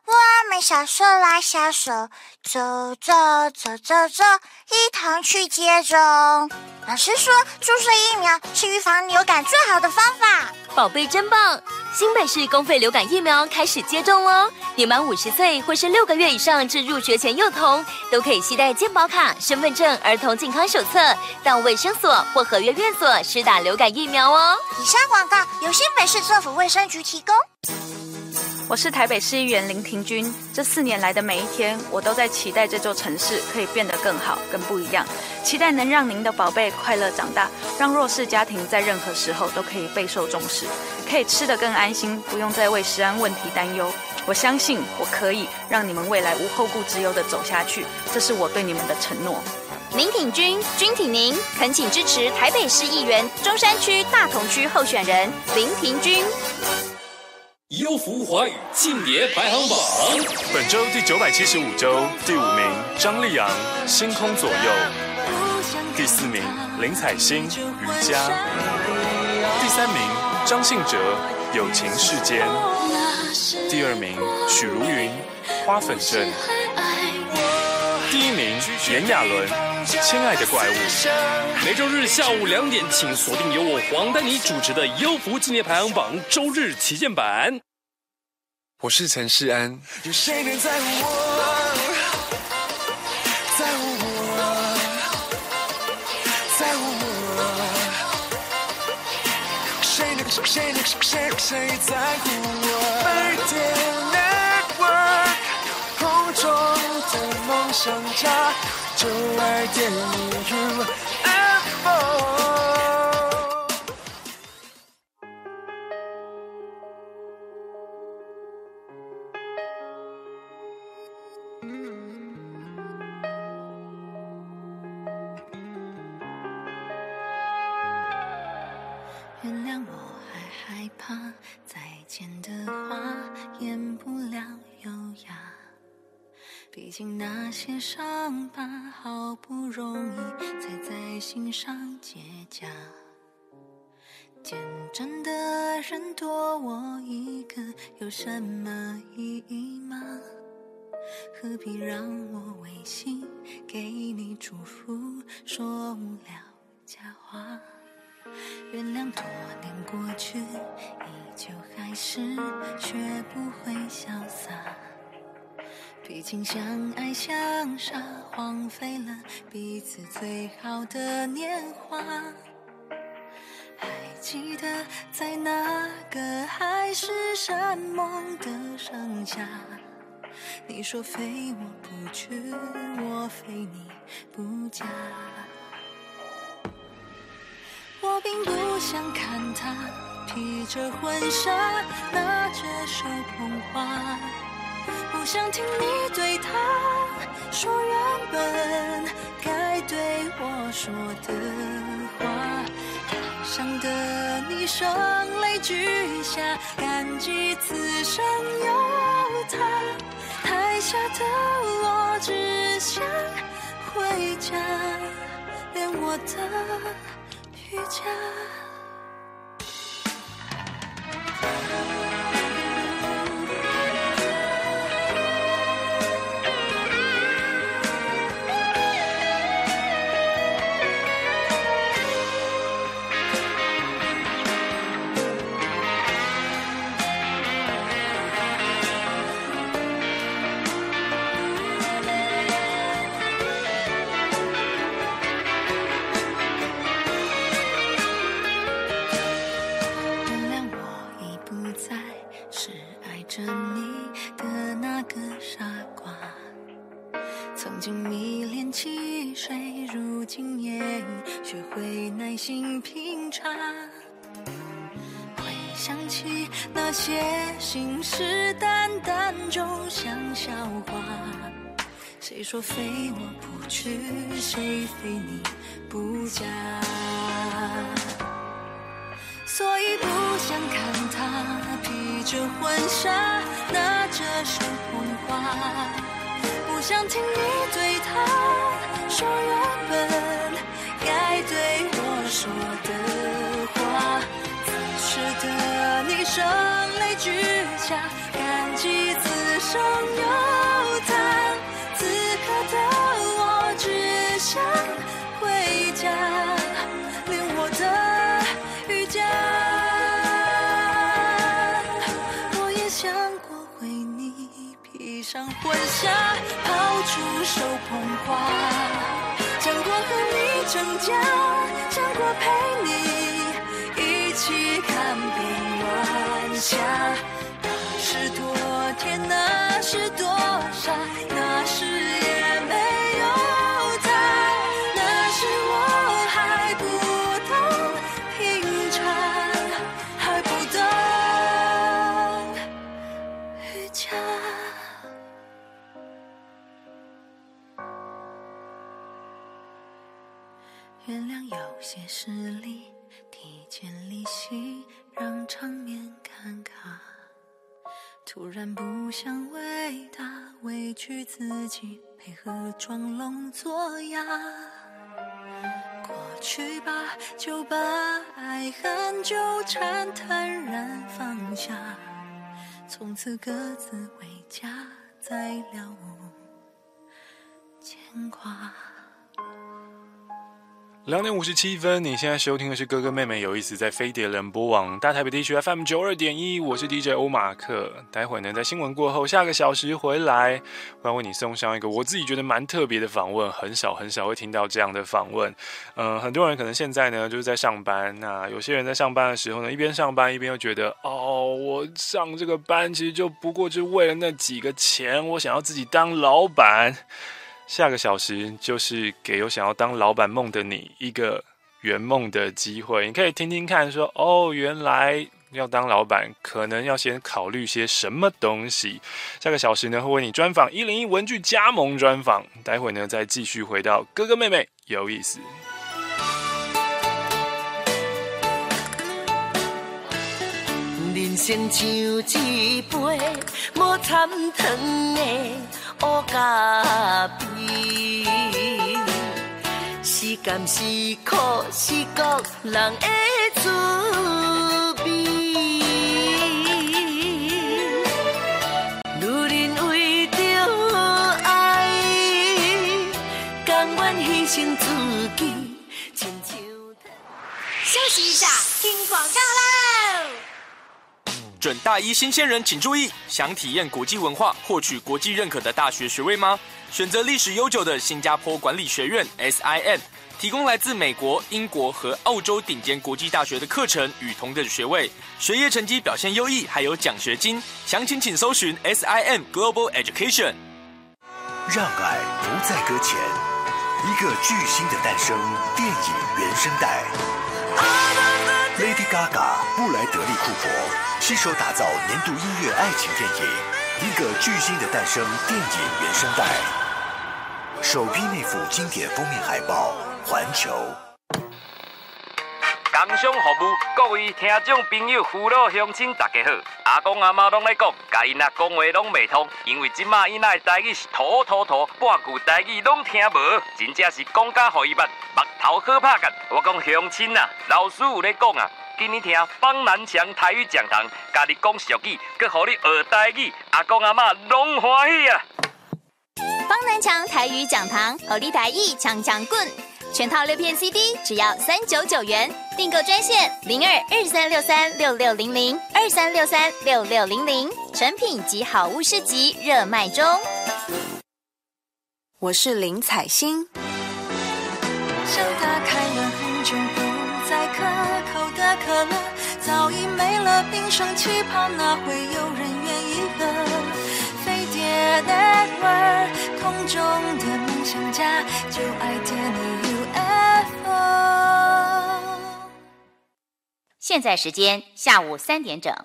我们小手拉小手，走走走走走，一同去接种。老师说，注射疫苗是预防流感最好的方法。 宝贝真棒！新北市公费流感疫苗开始接种喽！年满50岁或是6个月以上至入学前幼童，都可以携带健保卡、身份证、儿童健康手册到卫生所或合约院所施打流感疫苗哦。 以上广告由新北市政府卫生局提供。 我是台北市议员林庭君。这4年来的每一天，我都在期待这座城市可以变得更好、更不一样。期待能让您的宝贝快乐长大，让弱势家庭在任何时候都可以备受重视，可以吃得更安心，不用再为食安问题担忧。我相信我可以让你们未来无后顾之忧地走下去，这是我对你们的承诺。 林挺君，君挺您，恳请支持台北市议员中山区大同区候选人林庭君。 优福华语庆典排行榜， 本周第975周第5名张立昂《星空左右》，第4名林采欣《瑜伽》，第3名张信哲《友情世间》，第2名许茹芸《花粉症》，第1名炎亚纶《亲爱的怪物》。 每周日下午2点，请锁定由我黄丹妮主持的优福纪念排行榜周日旗舰版。 我是陈世安。 有谁能在乎我？在乎我？在乎我？谁在乎我？每天 network 空中的梦想家，就爱点你 UFO。 原谅我还害怕，再见的话演不了优雅。毕竟那些伤疤好不容易才在心上结痂。见证的人多我一个，有什么意义吗？何必让我违心给你祝福，说无聊假话。原谅多年过去，依旧还是学不会潇洒。毕竟相爱相杀，荒废了彼此最好的年华。还记得在那个海誓山盟的盛夏，你说非我不娶，我非你不嫁。我并不想看他披着婚纱，拿着手捧花，不想听你对他说原本该对我说的话。台上的你声泪俱下，感激此生有他，台下的我只想回家，连我的瑜伽。曾经迷恋汽水，如今也学会耐心品茶。回想起那些信誓旦旦就像笑话，谁说非我不娶，谁非你不嫁。所以不想看他披着婚纱，拿着手捧花，不想听你对他说原本该对我说的话。此时的你声泪俱下，感激此手游荡，此刻的我只想回家，连我的瑜伽。我也想过为你披上婚纱，抛出手捧花，想过和你成家，想过陪你一起看遍晚霞。那是多甜，那是多傻，那时也没有他，那时我还不懂平常，还不懂瑜伽。原谅有些事理，提前离席，让场面尴尬。突然不想伟大，委屈自己，配合装聋作哑。过去吧，就把爱恨纠缠坦然放下，从此各自为家，再了无牵挂。 2点57分，你现在收听的是哥哥妹妹有意思，在飞碟联播网大台北地区 FM 92.1，我是 DJ 欧马克。待会呢，在新闻过后，下个小时回来，我要为你送上一个我自己觉得蛮特别的访问，很少会听到这样的访问。很多人可能现在呢就是在上班，那有些人在上班的时候呢，一边上班一边又觉得，我上这个班其实就不过是为了那几个钱，我想要自己当老板。下个小时就是给有想要当老板梦的你一个圆梦的机会，你可以听听看说，原来要当老板可能要先考虑些什么东西。下个小时呢会为你专访101文具加盟专访，待会呢再继续回到哥哥妹妹有意思。 人生像一杯无参糖的乌咖啡，是甘是苦是各人的滋味。女人为着爱，甘愿牺牲自己，亲像休息一下，听广告喽。 准大一新鲜人请注意，想体验国际文化，获取国际认可的大学学位吗？选择历史悠久的新加坡管理学院 SIM， 提供来自美国、英国和澳洲顶尖国际大学的课程与同等学位，学业成绩表现优异，还有奖学金。详情请搜寻 SIM Global Education。 让爱不再搁浅，一个巨星的诞生，电影原声带。Lady Gaga、布莱德利·库珀携手打造年度音乐爱情电影，一个巨星的诞生电影原声带。首批内附经典封面海报，环球。 工商服务，各位听众朋友、父老乡亲，大家好！阿公阿妈拢在讲，甲因仔讲话拢袂通，因为即马因仔的台语是土，半句台语拢听无，真正是讲甲互伊捌，目头好拍干。我讲乡亲啊，老师有咧讲啊，今年听方南强台语讲堂，家己讲俗语，佮互你学台语，阿公阿妈拢欢喜啊！ 方南强台语讲堂，互你台语强滚。全套6片 CD 只要399元，订购专线02-2363-6600，2363-6600，成品及好物市集热卖中。 我是林采欣。 想打开了很久不再可口的可乐，早已没了冰霜气泡，哪会有人愿意喝？飞碟 Network， 空中的梦想家，就爱点你 UFO。 现在时间下午3点整。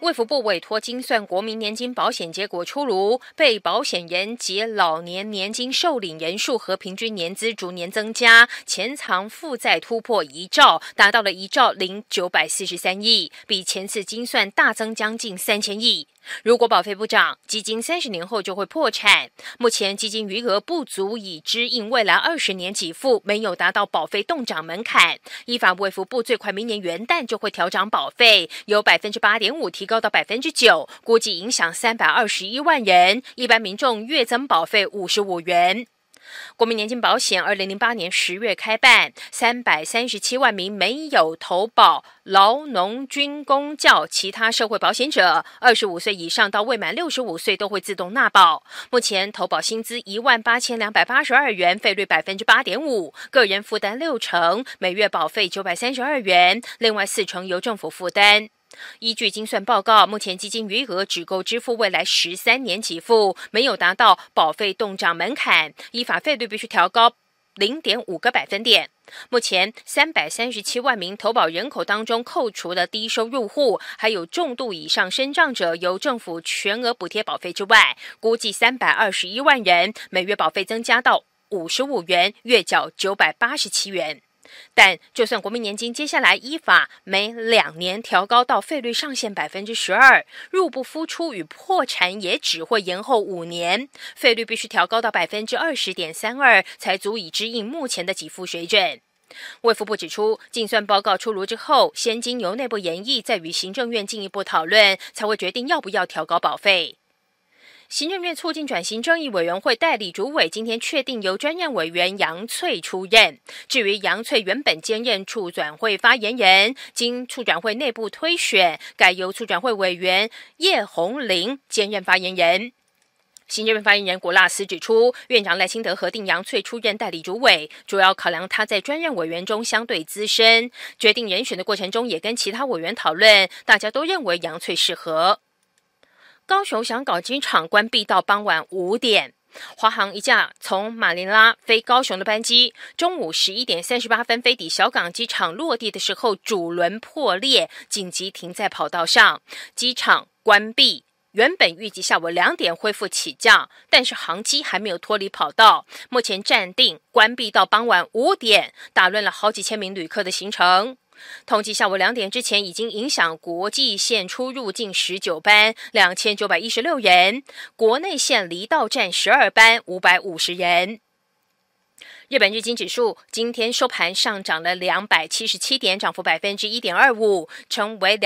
卫福部委托精算国民年金保险结果出炉，被保险人及老年年金受领人数和平均年资逐年增加，潜藏负债突破1兆，达到了1兆0943亿，比前次精算大增将近3000亿。如果保费不涨，基金30年后就会破产。目前基金余额不足以支应未来20年给付，没有达到保费冻涨门槛。依法卫福部最快明年元旦就会调涨保费，由 8.5% 提高到 9%， 估计影响321万人，一般民众月增保费55元。国民年金保险2008年10月开办，337万名没有投保劳农军公教其他社会保险者，25岁以上到未满65岁都会自动纳保。目前投保薪资18282元，费率 8.5%， 个人负担60%，每月保费932元，另外40%由政府负担。依据精算报告，目前基金余额只够支付未来13年给付，没有达到保费冻涨门槛，依法费率必须调高0.5个百分点。目前337万名投保人口当中，扣除了低收入户，还有重度以上身障者由政府全额补贴保费之外，估计321万人，每月保费增加到55元，月缴987元。但就算国民年金接下来依法每2年调高到费率上限 12%， 入不敷出与破产也只会延后5年，费率必须调高到 20.32%， 才足以支应目前的给付水准。卫福部指出，精算报告出炉之后，先经由内部研议，再与行政院进一步讨论，才会决定要不要调高保费。行政院促进转型正义委员会代理主委今天确定由专任委员杨翠出任。至于杨翠原本兼任促转会发言人，经促转会内部推选，改由促转会委员叶红玲兼任发言人。行政院发言人郭辣斯指出，院长赖清德核定杨翠出任代理主委，主要考量他在专任委员中相对资深，决定人选的过程中也跟其他委员讨论，大家都认为杨翠适合。高雄香港机场关闭到傍晚5点，华航一架从马尼拉飞高雄的班机，中午11点38分飞抵小港机场，落地的时候主轮破裂，紧急停在跑道上，机场关闭。原本预计下午2点恢复起降，但是航机还没有脱离跑道，目前暂定关闭到傍晚5点，打乱了好几千名旅客的行程。统计下午2点之前已经影响国际线出入境19班2916人，国内线离岛站12班550人。日本日经指数今天收盘上涨了277点，涨幅 1.25%， 成为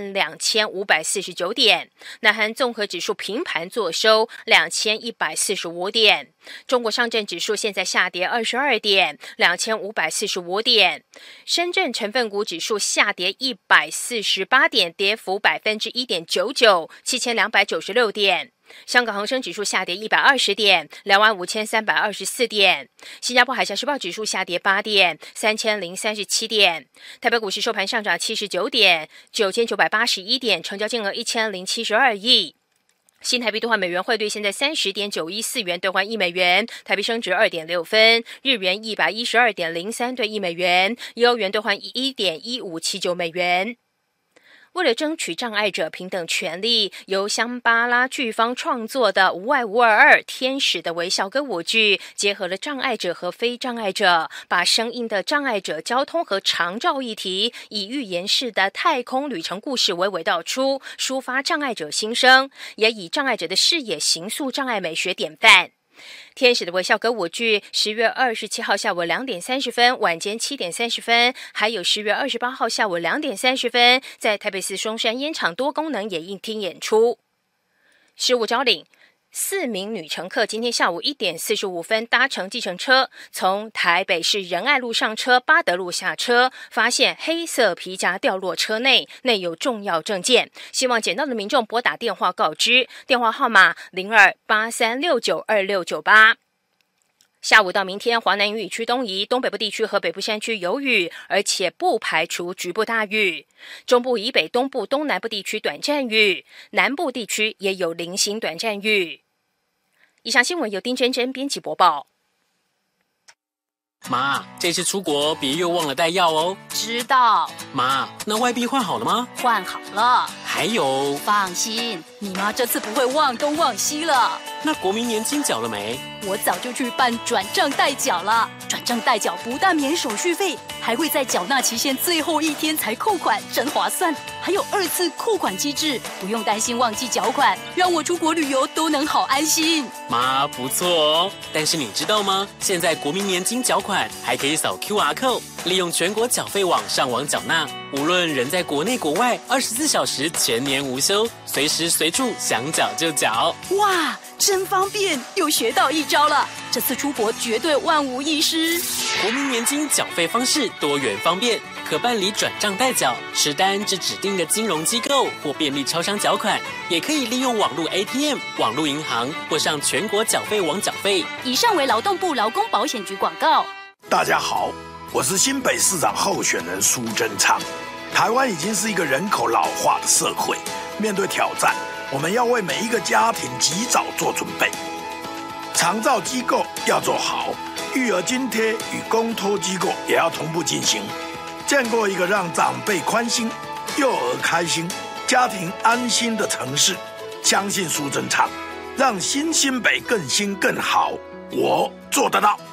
22,549点。南韩综合指数平盘作收2145点。中国上证指数现在下跌22点，2545点。深圳成分股指数下跌148点，跌幅 1.99%， 7296点。香港恒生指数下跌120点，25324点。新加坡海峡时报指数下跌8点，3037点。台北股市收盘上涨79点，9981点，成交金额1072亿。新台币兑换美元汇率现在30.914元兑换1美元，台币升值2.6分，日元112.03兑1美元，欧元兑换1.1579美元。为了争取障碍者平等权利，由香巴拉剧方创作的无爱522天使的微笑歌舞剧，结合了障碍者和非障碍者，把生硬的障碍者交通和长照议题，以寓言式的太空旅程故事娓娓道出，抒发障碍者心声，也以障碍者的视野形塑障碍美学典范。天使的微笑歌舞剧10月27号下午2点30分，晚间7点30分，还有10月28号下午2点30分，在台北市松山烟厂多功能演艺厅演出。事务招领4名女乘客今天下午1点45分搭乘计程车，从台北市仁爱路上车，八德路下车，发现黑色皮夹掉落车内，内有重要证件，希望捡到的民众拨打电话告知，电话号码0283692698。下午到明天，华南雨区东移，东北部地区和北部山区有雨，而且不排除局部大雨。中部以北、东部、东南部地区短暂雨，南部地区也有零星短暂雨。以上新闻由丁真真编辑播报。 妈，这次出国别又忘了带药哦。 知道。 妈，那外币换好了吗？ 换好了。 还有， 放心，你妈这次不会忘东忘西了。 那国民年金缴了没？ 我早就去办转账代缴了。转账代缴不但免手续费，还会在缴纳期限最后一天才扣款，真划算。还有2次扣款机制，不用担心忘记缴款，让我出国旅游都能好安心。 妈，不错哦。但是你知道吗？现在国民年金缴款还可以扫 QR code， 利用全国缴费网上网缴纳，无论人在国内国外，24小时全年无休，随时随处想缴就缴。 哇，真方便，又学到一招了。这次出国绝对万无一失。 国民年金缴费方式多元方便，可办理转账代缴、持单至指定的金融机构或便利超商缴款，也可以利用网络 ATM、网络银行或上全国缴费网缴费。 以上为劳动部劳工保险局广告。 大家好，我是新北市长候选人苏贞昌。台湾已经是一个人口老化的社会，面对挑战，我们要为每一个家庭及早做准备。长照机构要做好，育儿津贴与公托机构也要同步进行。建构一个让长辈宽心、幼儿开心、家庭安心的城市，相信苏贞昌，让新北更新更好，我做得到。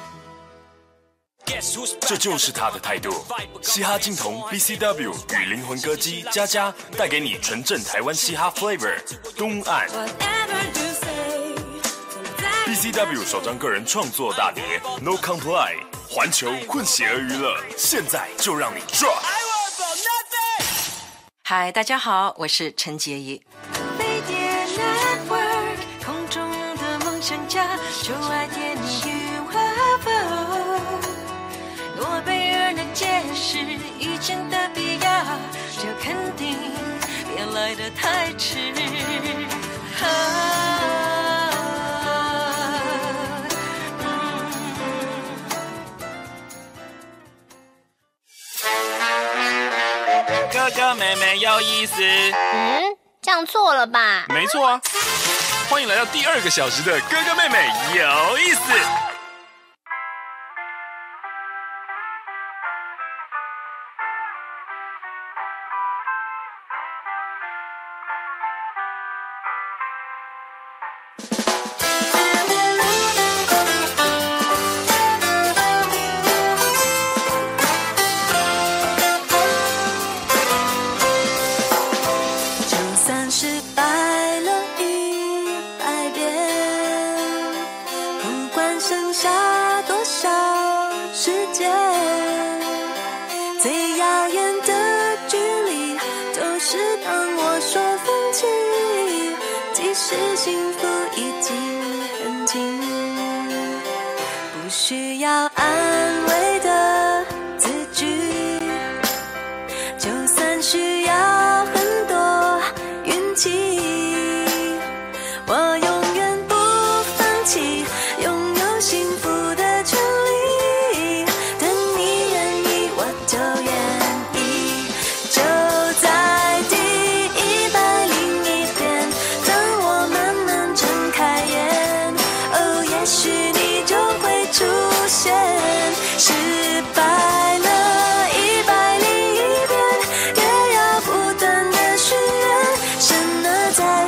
这就是他的态度。嘻哈金童 BCW 与灵魂歌姬佳佳带给你纯正台湾嘻哈 flavor。东岸 BCW 首张个人创作大碟 No Comply， 环球混血儿娱乐，现在就让你 drop。 嗨，大家好，我是陈洁仪。 飞碟 Network， 空中的梦想家，就爱点你 UFO。诺贝尔能解释以前的必要，这肯定别来得太迟。 哥哥妹妹有意思。 这样错了吧？ 没错啊，欢迎来到第2个小时的哥哥妹妹有意思。 是幸福已经很近，不需要安慰的字句，就算需要很多运气，我永远不放弃拥有幸福的权利。等你愿意，我就愿意，就在第101遍。也许你就会出现，失败了101遍，也要不断的许愿，神啊在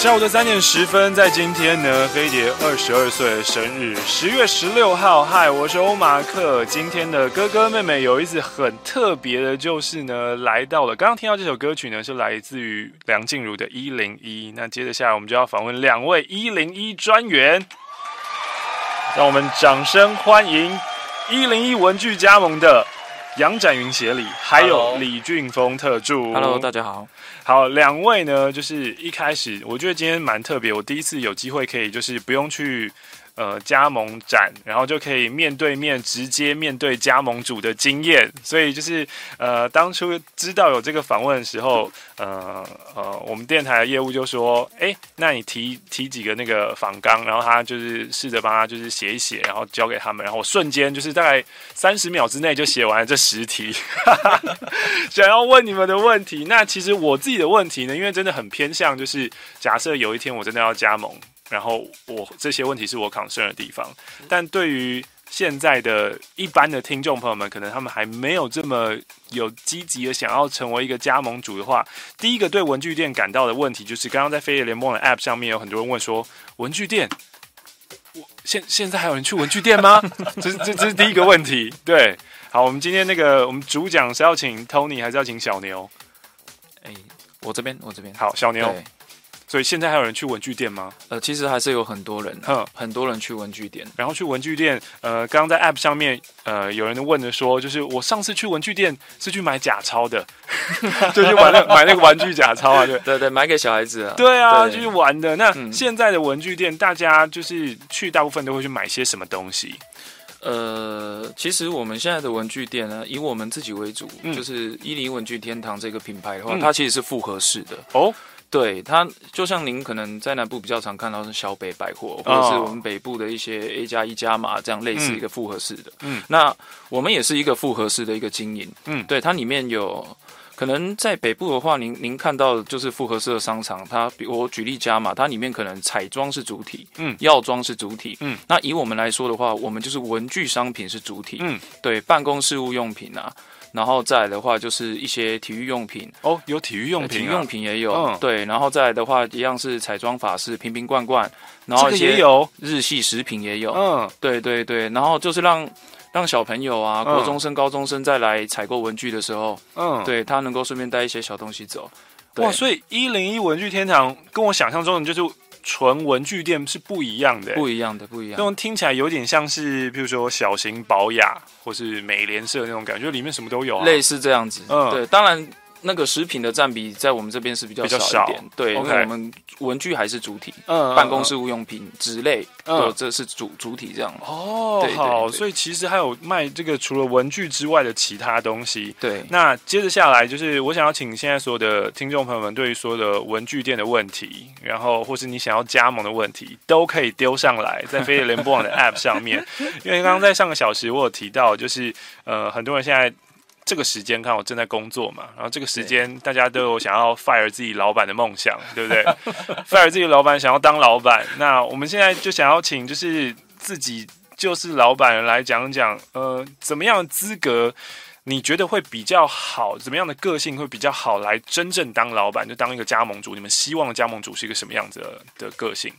下午的3点10分，在今天呢，飞碟22岁的生日，10月16号。嗨，我是欧马克。今天的哥哥妹妹有一次很特别的，就是呢，来到了刚刚听到这首歌曲呢，是来自于梁静茹的101。那接着下来，我们就要访问2位101专员，让我们掌声欢迎101文具加盟的杨展云协理，还有李俊峰特助。 Hello， 大家好。 好，2位呢，就是一开始我觉得今天蛮特别，我第一次有机会可以就是不用去加盟展，然后就可以面对面直接面对加盟主的经验，所以就是当初知道有这个访问的时候，我们电台的业务就说，那你提几个那个访纲，然后他就是试着帮他就是写一写，然后交给他们，然后我瞬间就是大概30秒之内就写完了这10题，想要问你们的问题。那其实我自己的问题呢，因为真的很偏向，就是假设有一天我真的要加盟。然后这些问题是我 concern 的地方，但对于现在的一般的听众朋友们，可能他们还没有这么有积极的想要成为一个加盟主的话，第一个对文具店感到的问题就是，刚刚在飞碟联盟的 App 上面有很多人问说，文具店，现在还有人去文具店吗？这是第一个问题。对，好，我们今天我们主讲是要请 Tony 还是要请小牛？ 我这边。 好，小牛。所以现在还有人去文具店吗？ 其实还是有很多人，很多人去文具店。 然后去文具店，刚刚在 App 上面，有人问的说，就是我上次去文具店是去买假钞的，就去买那个玩具假钞啊， 对，买给小孩子啊。 对啊，就是玩的。那现在的文具店，大家就是去大部分都会去买些什么东西？ 其实我们现在的文具店呢，以我们自己为主，就是101文具天堂这个品牌的话，它其实是复合式的哦。对，它就像您可能在南部比较常看到是小北百货，或者是我们北部的一些 A+1加码这样类似一个复合式的。那我们也是一个复合式的一个经营。对，它里面有可能在北部的话，您看到的就是复合式的商场，我举例加码，它里面可能彩妆是主体，药妆是主体。那以我们来说的话，我们就是文具商品是主体。对，办公事务用品啊。然后再来的话，就是一些体育用品哦，有体育用品， 体育用品也有，对。然后再来的话，一样是彩妆法式、瓶瓶罐罐，然后一些日系食品也有，对。然后就是让小朋友啊，国中生、高中生再来采购文具的时候，对他能够顺便带一些小东西走。 哇，所以101文具天堂跟我想象中的就是纯文具店是不一样的， 不一样。 那种听起来有点像是，比如说小型宝雅或是美联社那种感觉，里面什么都有啊， 类似这样子。对，当然那个食品的占比在我们这边是比较少一点，对，因为我们文具还是主体，办公事务用品之类，这是主体这样。 哦，好，所以其实还有卖这个除了文具之外的其他东西。 对， 那接着下来就是我想要请现在所有的听众朋友们，对于所有的文具店的问题，然后或是你想要加盟的问题，都可以丢上来在飞碟联播网的 App 上面。因为刚刚在上个小时我有提到，就是很多人现在这个时间看我正在工作嘛，然后这个时间大家都有想要 fire 自己老板的梦想，对不对？fire 自己老板，想要当老板。那我们现在就想要请就是自己就是老板人来讲讲，怎么样的资格你觉得会比较好？怎么样的个性会比较好来真正当老板，就当一个加盟主？你们希望的加盟主是一个什么样子的个性？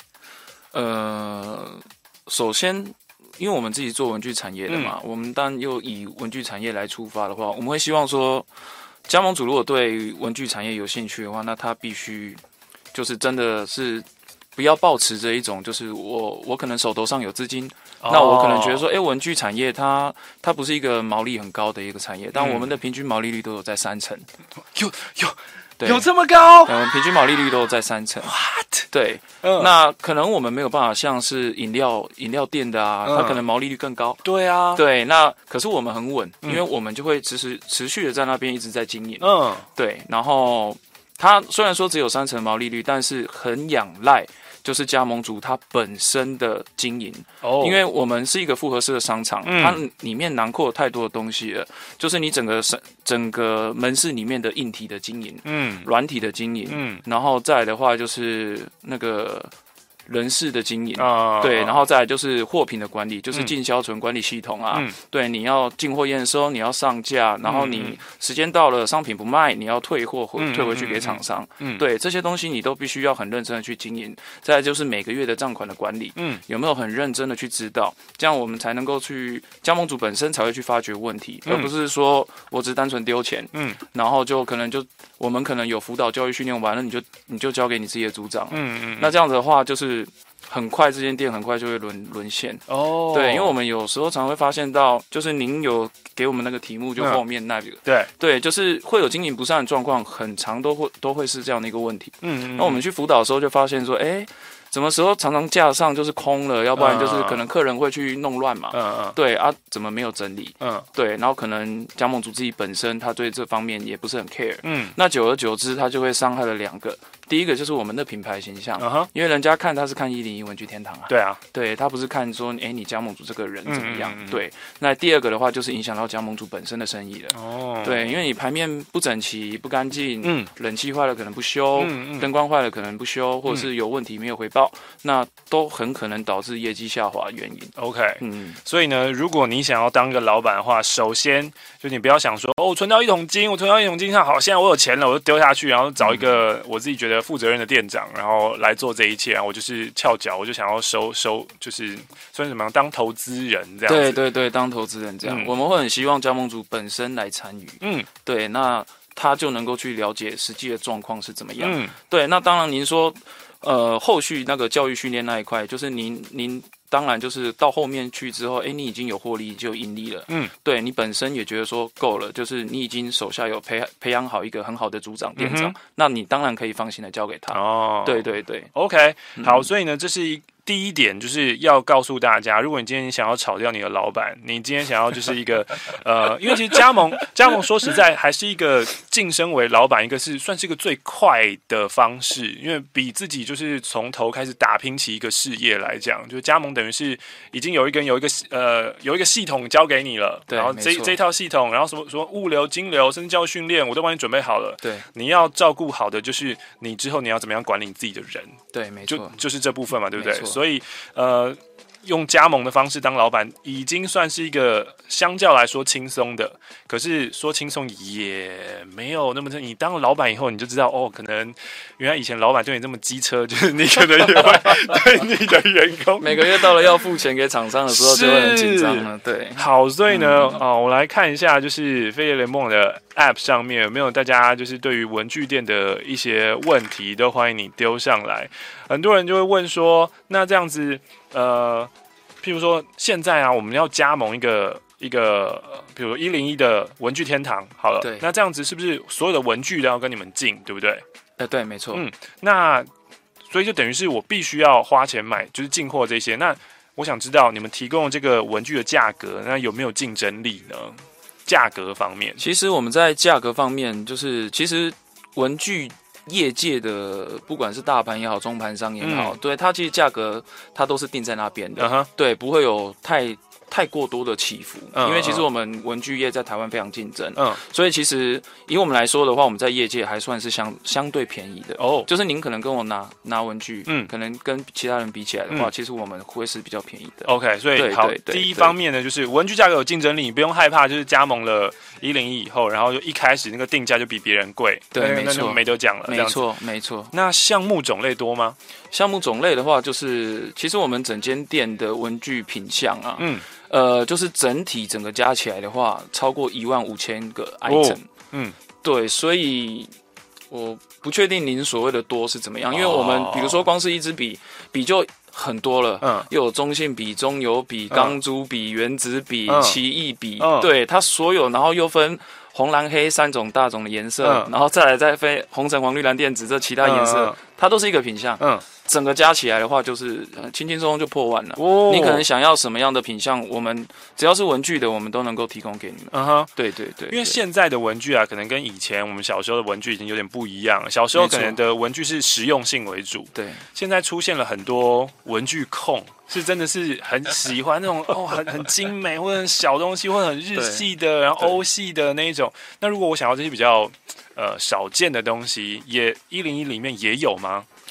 首先。因为我们自己做文具产业的嘛，我们当然又以文具产业来出发的话，我们会希望说，加盟主如果对文具产业有兴趣的话，那他必须就是真的是不要抱持着一种就是我可能手头上有资金，那我可能觉得说，文具产业它不是一个毛利很高的一个产业，但我们的平均毛利率都有在3%， 有这么高？ 平均毛利率都有在3%。 What？ 对，那可能我们没有办法像是饮料店的啊，它可能毛利率更高。 对啊， 对，那可是我们很稳，因为我们就会持续的在那边一直在经营。对，然后它虽然说只有3%毛利率，但是很仰赖。就是加盟主他本身的经营，因为我们是一个复合式的商场，它里面囊括太多的东西了。就是你整个门市里面的硬体的经营，软体的经营，然后再来的话就是那个人事的经营，对，然后再来就是货品的管理，就是进销存管理系统啊，对，你要进货验收，你要上架，然后你时间到了，商品不卖，你要退货退回去给厂商，对，这些东西你都必须要很认真的去经营。再来就是每个月的账款的管理，有没有很认真的去知道，这样我们才能够去加盟主本身才会去发掘问题，而不是说我只单纯丢钱，然后就可能我们可能有辅导教育训练完了，你就交给你自己的组长，那这样子的话就是很快这间店很快就会沦陷哦。对，因为我们有时候常会发现到，就是您有给我们那个题目，就后面那个，对，就是会有经营不善的状况，很常都会是这样的一个问题。那我们去辅导的时候就发现说，什么时候常常架上就是空了，要不然就是可能客人会去弄乱嘛，对啊，怎么没有整理？对，然后可能加盟主自己本身他对这方面也不是很 care，那久而久之他就会伤害了两个。第一个就是我们的品牌形象，因为人家看他是看101文具天堂啊，对啊，对他不是看说你加盟主这个人怎么样，对。那第二个的话就是影响到加盟主本身的生意了，对，因为你牌面不整齐、不干净，冷气坏了可能不修，灯光坏了可能不修，或者是有问题没有回报，那都很可能导致业绩下滑的原因。 OK，所以呢，如果你想要当个老板的话，首先就你不要想说我存到1桶金，好，现在我有钱了，我就丢下去，然后找一个我自己觉得负责任的店长，然后来做这一切，然后我就是翘脚，我就想要收，就是算什么当投资人这样子。 对，当投资人这样，我们会很希望加盟主本身来参与。对，那他就能够去了解实际的状况是怎么样。对，那当然您说，后续那个教育训练那一块，就是您当然就是到后面去之后，你已经有获利，就有盈利了。对你本身也觉得说够了，就是你已经手下有培养好一个很好的组长、店长，那你当然可以放心的交给他。对 ，OK， 好，所以呢，这是第一点，就是要告诉大家，如果你今天想要炒掉你的老板，你今天想要就是一个因为其实加盟说实在还是一个晋升为老板，算是一个最快的方式，因为比自己就是从头开始打拼起一个事业来讲，就是加盟等于是已经有一个系统交给你了，然后这套系统，然后什么物流、金流，甚至教育训练，我都帮你准备好了。对，你要照顾好的就是你之后你要怎么样管理你自己的人。 对，没错， 就是这部分嘛，对不对？所以用加盟的方式当老板，已经算是一个相较来说轻松的。可是说轻松也没有那么你当了老板以后，你就知道可能原来以前老板对你这么机车，就是你可能也会对你的员工每个月到了要付钱给厂商的时候，就会很紧张了。对， 好，所以呢，我来看一下，就是飞碟联盟的 App 上面有没有大家就是对于文具店的一些问题，都欢迎你丢上来。很多人就会问说，那这样子，譬如说现在啊，我们要加盟一个，比如101的文具天堂，好了，对，那这样子是不是所有的文具都要跟你们进，对不对？ 对，没错。 那所以就等于是我必须要花钱买，就是进货这些。那我想知道你们提供的这个文具的价格，那有没有竞争力呢？价格方面， 其实我们在价格方面，就是其实文具业界的不管是大盘也好，中盘商也好，对它其实价格它都是定在那边的，对，不会有太过多的起伏，因为其实我们文具业在台湾非常竞争，所以其实以我们来说的话，我们在业界还算是相对便宜的就是您可能跟我拿文具，可能跟其他人比起来的话，其实我们会是比较便宜的。 OK， 所以好，第一方面呢，就是文具价格有竞争力，你不用害怕，就是加盟了101以后，然后就一开始那个定价就比别人贵， 对，没错， 没得讲了， 没错。 那项目种类多吗？ 项目种类的话，就是其实我们整间店的文具品项啊，就是整个加起来的话，超过15000个 item。对，所以我不确定您所谓的多是怎么样，因为我们比如说光是一支笔就很多了，又有中性笔、中油笔、钢珠笔、原子笔、奇异笔，对，它所有，然后又分红、蓝、黑3种大种的颜色，然后再分红、橙、黄、绿、蓝、靛、紫这其他颜色，它都是一个品项。整个加起来的话，就是轻轻松松就破万了。你可能想要什么样的品项，我们只要是文具的，我们都能够提供给你们。对， 因为现在的文具啊，可能跟以前我们小时候的文具已经有点不一样了。小时候可能的文具是实用性为主，对，现在出现了很多文具控。是真的是很喜欢那种很精美或者很小东西，或者很日系的，然后欧系的那一种。那如果我想要这些比较少见的东西，也101里面也有吗？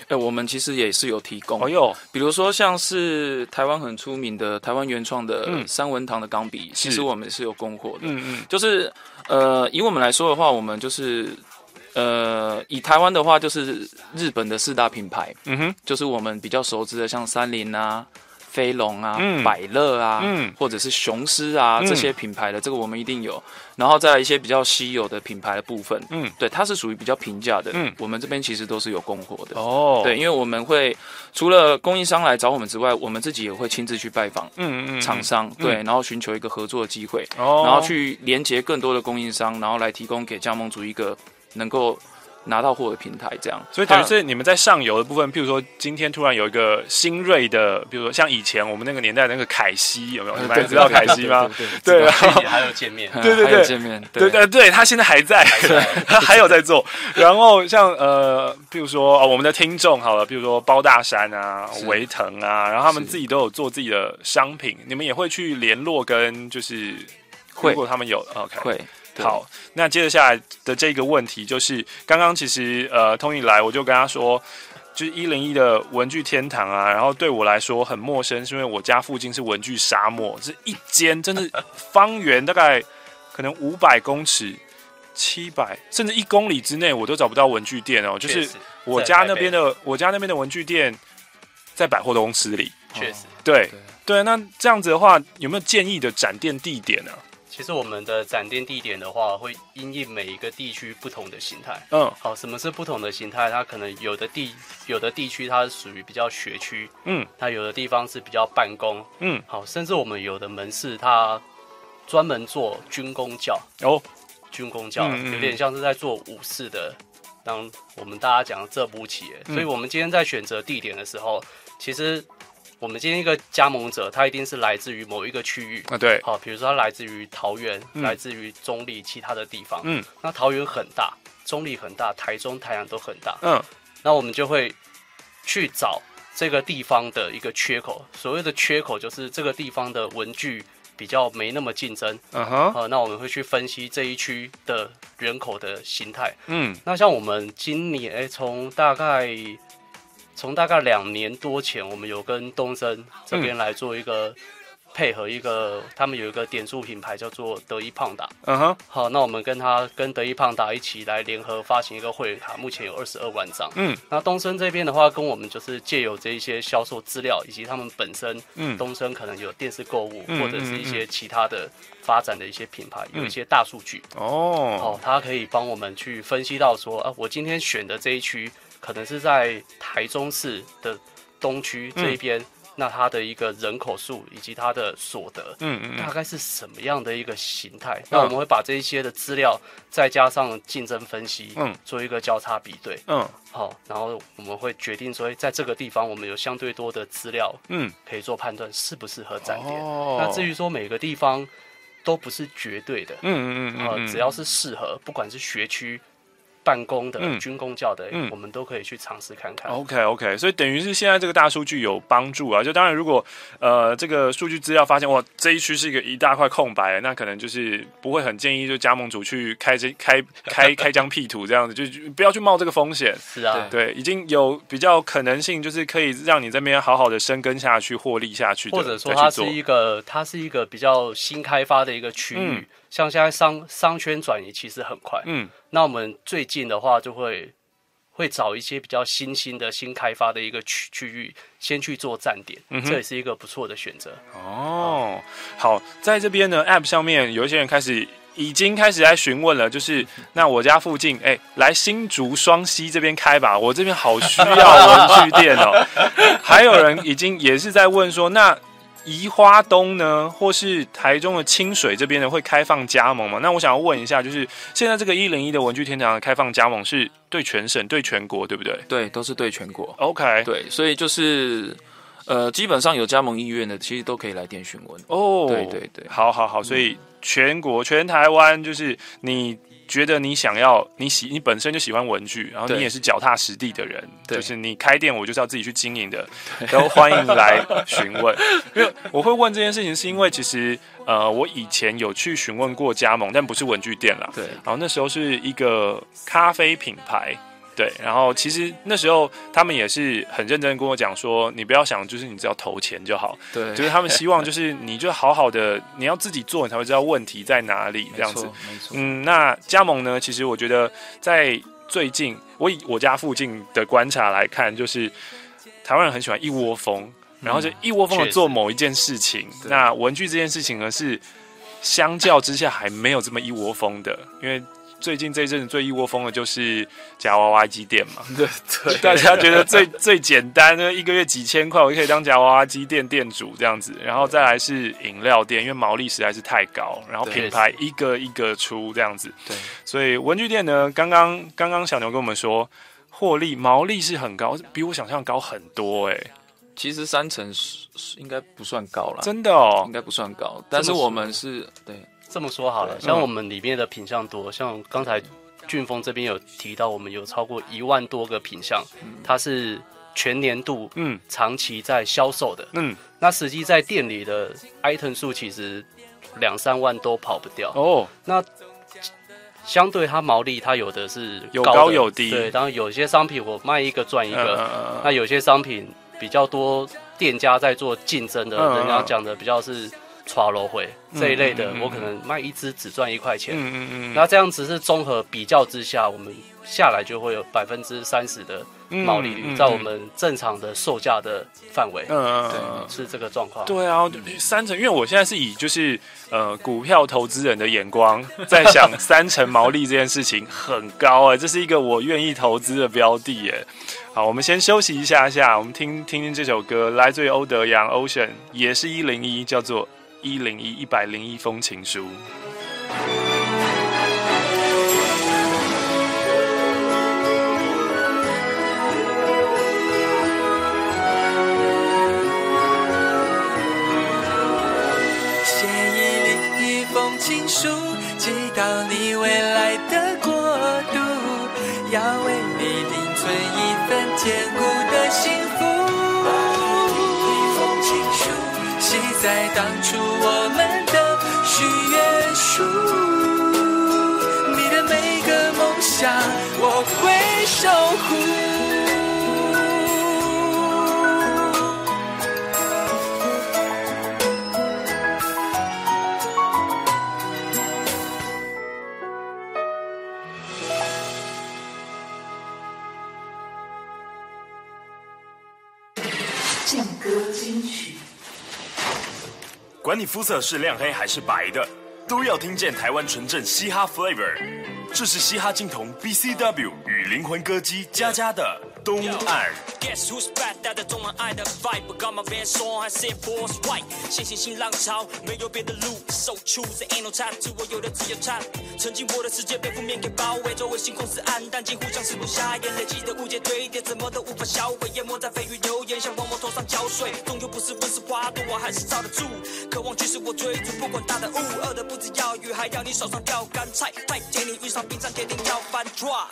我们其实也是有提供。比如说像是台湾很出名的台湾原创的三文堂的钢笔，其实我们是有供货的。就是以我们来说的话，我们就是以台湾的话，就是日本的4大品牌，就是我们比较熟知的，像三菱啊、飞龙啊、百乐啊，或者是雄狮啊这些品牌的，这个我们一定有。然后再来一些比较稀有的品牌的部分，对，它是属于比较平价的，我们这边其实都是有供货的。对，因为我们会除了供应商来找我们之外，我们自己也会亲自去拜访厂商，对，然后寻求一个合作的机会，然后去连接更多的供应商，然后来提供给加盟主一个能够拿到货的平台，这样。 所以等于是你们在上游的部分，譬如说今天突然有一个新锐的，比如说像以前我们那个年代那个凯西，有没有？你们知道凯西吗？ 对，还有见面， 对， 还有见面， 对，他现在还在，他还有在做。然后像譬如说我们的听众好了，譬如说包大山啊、维腾啊，然后他们自己都有做自己的商品，你们也会去联络跟就是如果他们有 OK 会。 好，那接着下来的这个问题就是，刚刚其实Tony 来，我就跟他说，就是101的文具天堂啊，然后对我来说很陌生，是因为我家附近是文具沙漠，是一间真的方圆大概可能500公尺、700甚至1公里之内，我都找不到文具店哦。就是我家那边的文具店在百货公司里， 确实， 对。那这样子的话，有没有建议的展店地点呢？ 其实我们的展店地点的话，会因应每一个地区不同的形态。好，什么是不同的形态？它可能有的地区它是属于比较学区，它有的地方是比较办公，好，甚至我们有的门市它专门做军公教，军公教有点像是在做武士的，当我们大家讲这步棋，所以我们今天在选择地点的时候，其实。我们今天一个加盟者，他一定是来自于某一个区域对， 好，比如说他来自于桃园，来自于中立其他的地方，那桃园很大，中立很大，台中、台南都很大，那我们就会去找这个地方的一个缺口，所谓的缺口就是这个地方的文具比较没那么竞争，那我们会去分析这一区的人口的形态，那像我们今年从大概2年多前，我们有跟东森这边来做一个配合，他们有一个点数品牌叫做德一胖达。好，那我们跟德一胖达一起来联合发行一个会员卡，目前有22万张。那东森这边的话，跟我们就是借由这一些销售资料，以及他们本身，东森可能有电视购物，或者是一些其他的发展的一些品牌，有一些大数据。它可以帮我们去分析到说，我今天选的这一区。可能是在台中市的东区这一边，那它的一个人口数以及它的所得，大概是什么样的一个形态？那我们会把这一些的资料再加上竞争分析，做一个交叉比对，好，然后我们会决定说，在这个地方我们有相对多的资料，可以做判断适不适合展店。那至于说每个地方都不是绝对的，只要是适合，不管是学区。办公的、军公教的，我们都可以去尝试看看。 OK， 所以等于是现在这个大数据有帮助啊。就当然，如果这个数据资料发现哇，这一区是一大块空白，那可能就是不会很建议就加盟主去开疆辟土这样子，就不要去冒这个风险。 是啊， 对，已经有比较可能性，就是可以让你这边好好的生根下去、获利下去， 或者说它是一个比较新开发的一个区域。像现在商圈转移其实很快，那我们最近的话就会找一些比较新开发的一个区域，先去做站点，这也是一个不错的选择。 好，在这边呢 App 上面有一些人已经开始在询问了，就是那我家附近，来新竹双溪这边开吧，我这边好需要文具店哦。还有人也是在问说，那宜花东呢，或是台中的清水这边呢，会开放加盟吗？那我想要问一下，就是现在这个101的文具天堂的开放加盟是对全省、对全国，对不对？ 对，都是对全国。 OK， 对，所以就是基本上有加盟意愿的，其实都可以来电询问。对， 好，所以全国、全台湾，就是你觉得你想要，你本身就喜欢文具，然后你也是脚踏实地的人，就是你开店我就是要自己去经营的，都欢迎来询问。因为我会问这件事情，是因为其实我以前有去询问过加盟，但不是文具店啦。 对， 然后那时候是一个咖啡品牌。 对，然后其实那时候他们也是很认真跟我讲说，你不要想就是你只要投钱就好， 对， 就是他们希望就是你就好好的，你要自己做，你才会知道问题在哪里这样子。 没错。 那加盟呢，其实我觉得在最近，我以我家附近的观察来看，就是台湾人很喜欢一窝蜂，然后就一窝蜂的做某一件事情。那文具这件事情呢，是相较之下还没有这么一窝蜂的，因为最近这一阵子最一窝蜂的就是夹娃娃机店嘛。 对， 大家觉得最简单的，一个月几千块，我就可以当夹娃娃机店店主这样子。然后再来是饮料店，因为毛利实在是太高，然后品牌一个一个出这样子。 对， 所以文具店呢，刚刚小牛跟我们说，获利毛利是很高，比我想象高很多哎。 其实3成应该不算高啦， 真的哦， 应该不算高。但是我们是对这么说好了，像我们里面的品项多，像刚才俊峰这边有提到，我们有超过1万多个品项，它是全年度长期在销售的。那实际在店里的 item 数其实2-3万都跑不掉哦。那相对它毛利，它有的是有高有低， 对。当然有些商品我卖一个赚一个，那有些商品比较多店家在做竞争的，人家讲的比较是刷楼回这一类的，我可能卖一支只赚1块钱。那这样子是综合比较之下，我们下来就会有30%的毛利率，在我们正常的售价的范围，是这个状况。 对啊，3成，因为我现在是以就是股票投资人的眼光在想3成毛利这件事情很高哎，这是一个我愿意投资的标的哎。好，我们先休息一下，我们听听这首歌，来自于欧德阳 Ocean， 也是101，叫做101封情书。 写101封情书，寄到你未来的国度，要为你另存一份坚固的幸福。101封情书，写在当初我们的许愿书，你的每个梦想我会守护。 劲歌金曲， 管你肤色是亮黑还是白的，都要听见台湾纯正嘻哈 flavor。这是嘻哈金童 BCW 与灵魂歌姬佳佳的东岸。Guess who's back？ 带着中南爱的 vibe， 干嘛变双还是 force white？ 新浪潮，没有别的路 ，so choose ain't no tattoo， 我有的只有唱。曾经我的世界被负面给包围，周围星空是暗淡，几乎像是不下眼，累积的误解堆叠，怎么都无法销毁，淹没在蜚语流言，想往我头上浇水，终究不是温室花朵，我还是罩得住。渴望驱使我追逐，不管大的雾，饿的不止要鱼，还要你手上钓干菜，太甜你遇上冰山，铁定要翻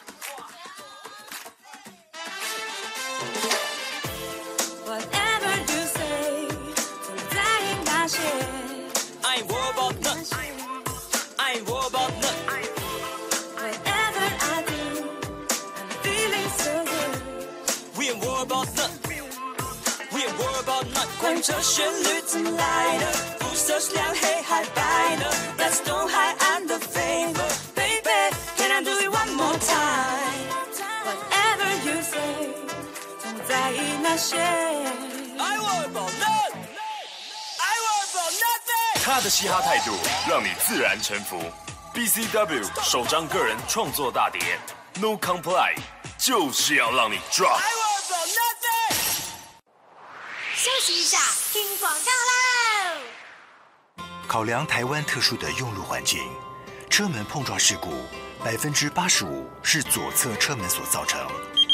drop。Whatever you say， 总在意那些。I ain't worried about none. I ain't worried about none. Whatever I do, I'm feeling so good. We ain't worried about none. We ain't worried about none. 管这旋律怎么来的，肤色是亮黑还白的 ，Let's don't hide under favor, baby. Can I do it one more time? Whatever you say， 总在意那些。 I worry about none. I worry about nothing. 他的嘻哈态度让你自然臣服。BCW 首张个人创作大碟 No Comply 就是要让你 drop。I worry about nothing. 休息一下，听广告喽。 考量台湾特殊的用路环境，车门碰撞事故85%是左侧车门所造成。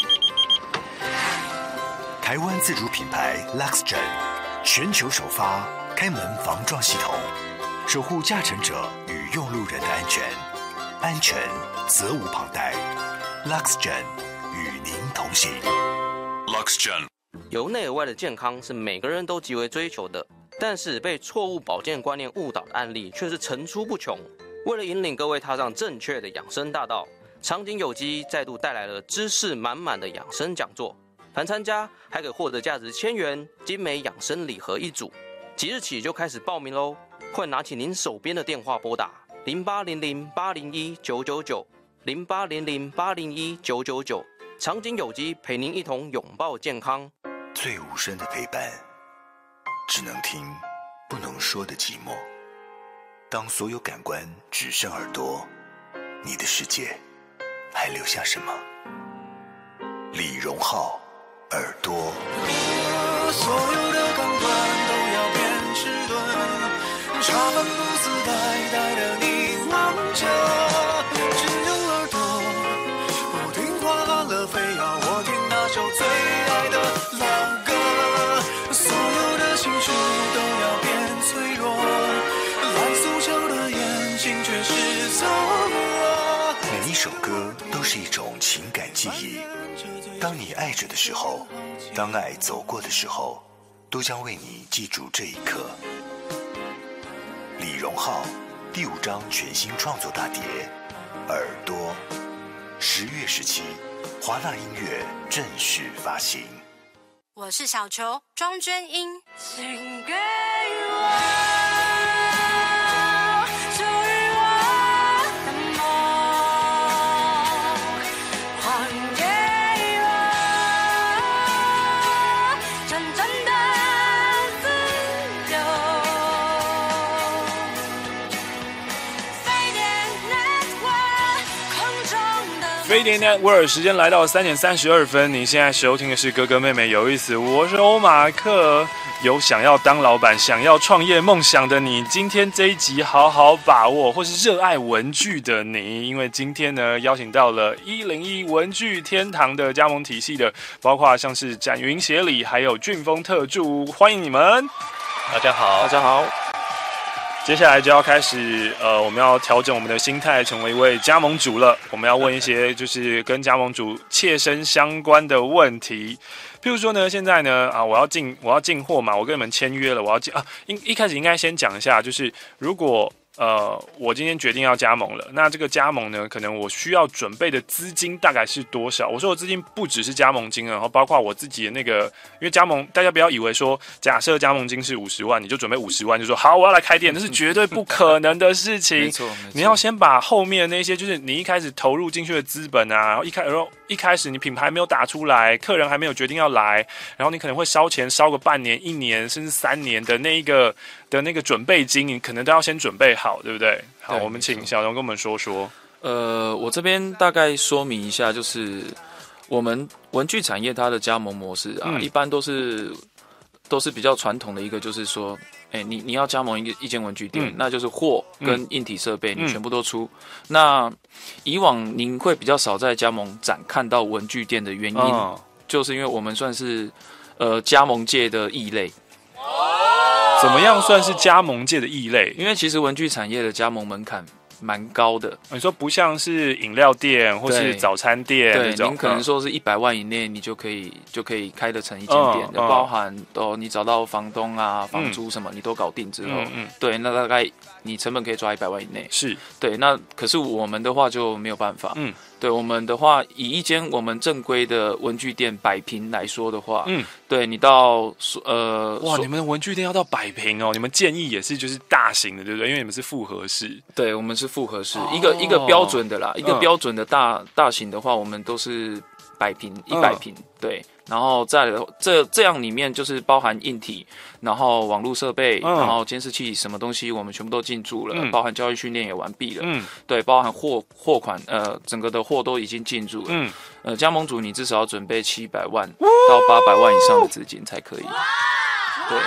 台湾自主品牌 LuxGen 全球首发开门防撞系统，守护驾乘者与用路人的安全，安全责无旁贷。LuxGen 与您同行。 LuxGen 由内而外的健康是每个人都极为追求的，但是被错误保健观念误导的案例却是层出不穷。为了引领各位踏上正确的养生大道， 长景有机再度带来了知识满满的养生讲座，凡参加还可获得价值1000元精美养生礼盒一组。即日起就开始报名喽！快拿起您手边的电话拨打0800801999，0800801999，长景有机陪您一同拥抱健康。 最无声的陪伴，只能听不能说的寂寞。当所有感官只剩耳朵，你的世界还留下什么？李荣浩，耳朵。 所有的感官都要变迟钝，茶饭不思呆呆的你望着，只有耳朵不听话了，非要我听那首最爱的老歌。所有的情绪都要变脆弱，蓝素球的眼睛却是走过。 每一首歌都是一种情感记忆，当你爱着的时候，当爱走过的时候，都将为你记住这一刻。李荣浩第5张全新创作大碟《耳朵》，10月17，华纳音乐正式发行。 我是小球庄娟英，请给我属于我的梦，还给我真正的自由。飞碟 Network 空中的飞碟 Network 时间来到3点32分，你现在收听的是哥哥妹妹有意思，我是欧马克。有想要当老板、想要创业梦想的你，今天这一集好好把握，或是热爱文具的你，因为今天呢邀请到了101文具天堂的加盟体系的，包括像是展云协理，还有俊丰特助，欢迎你们。 大家好， 大家好。接下来就要开始，我们要调整我们的心态，成为一位加盟主了。我们要问一些就是跟加盟主切身相关的问题。譬如说呢，现在呢，我要进货嘛，我跟你们签约了，我要进一开始应该先讲一下，就是如果我今天决定要加盟了，那这个加盟呢，可能我需要准备的资金大概是多少？我说的资金不只是加盟金，然后包括我自己的那个，因为加盟，大家不要以为说，假设加盟金是50万，你就准备50万，就说好，我要来开店，这是绝对不可能的事情。 没错， 你要先把后面那些，就是你一开始投入进去的资本啊，然后一开始你品牌没有打出来，客人还没有决定要来，然后你可能会烧钱烧个半年、1年甚至3年的那个准备金，你可能都要先准备好，对不对？好，我们请小荣跟我们说说。 我这边大概说明一下，就是我们文具产业它的加盟模式啊，一般都是比较传统的一个，就是说，你要加盟一间文具店，那就是货跟硬体设备你全部都出。那以往您会比较少在加盟展看到文具店的原因，就是因为我们算是加盟界的异类。 怎么样算是加盟界的异类？ 因为其实文具产业的加盟门槛蛮高的。 你说不像是饮料店或是早餐店对， 那种， 您可能说是100万以内，你就可以开得成一间店的，包含你找到房东啊、房租什么，你都搞定之后，对，那大概你成本可以抓100万以内。 是对， 那可是我们的话就没有办法。对，我们的话，以一间我们正规的文具店100平来说的话，对你到哇，你们的文具店要到100平哦，你们建议也是就是大型的，对不对？因为你们是复合式。 对，我们是复合式，一个标准的啦，一个标准的大型的话，我们都是100平、100平，对。然后在这样里面就是包含硬体，然后网络设备，然后监视器什么东西我们全部都进驻了，包含教育训练也完毕了，对，包含货款整个的货都已经进驻了，加盟主你至少要准备700万到800万以上的资金才可以，对。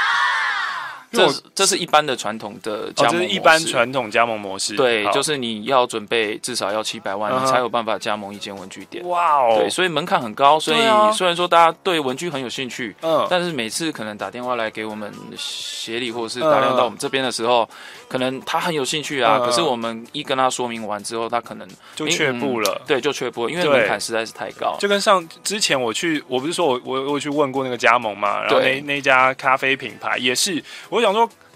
这是一般的传统的加盟模式， 这是一般传统加盟模式。 对，就是你要准备至少要700万，你才有办法加盟一间文具店。 哇哦！ 对，所以门槛很高。所以虽然说大家对文具很有兴趣，但是每次可能打电话来给我们协理，或者是打电话到我们这边的时候，可能他很有兴趣啊，可是我们一跟他说明完之后，他可能就却步了。 对，就却步了，因为门槛实在是太高。 就跟之前我不是说我去问过那个加盟嘛，然后那家咖啡品牌也是。我想说，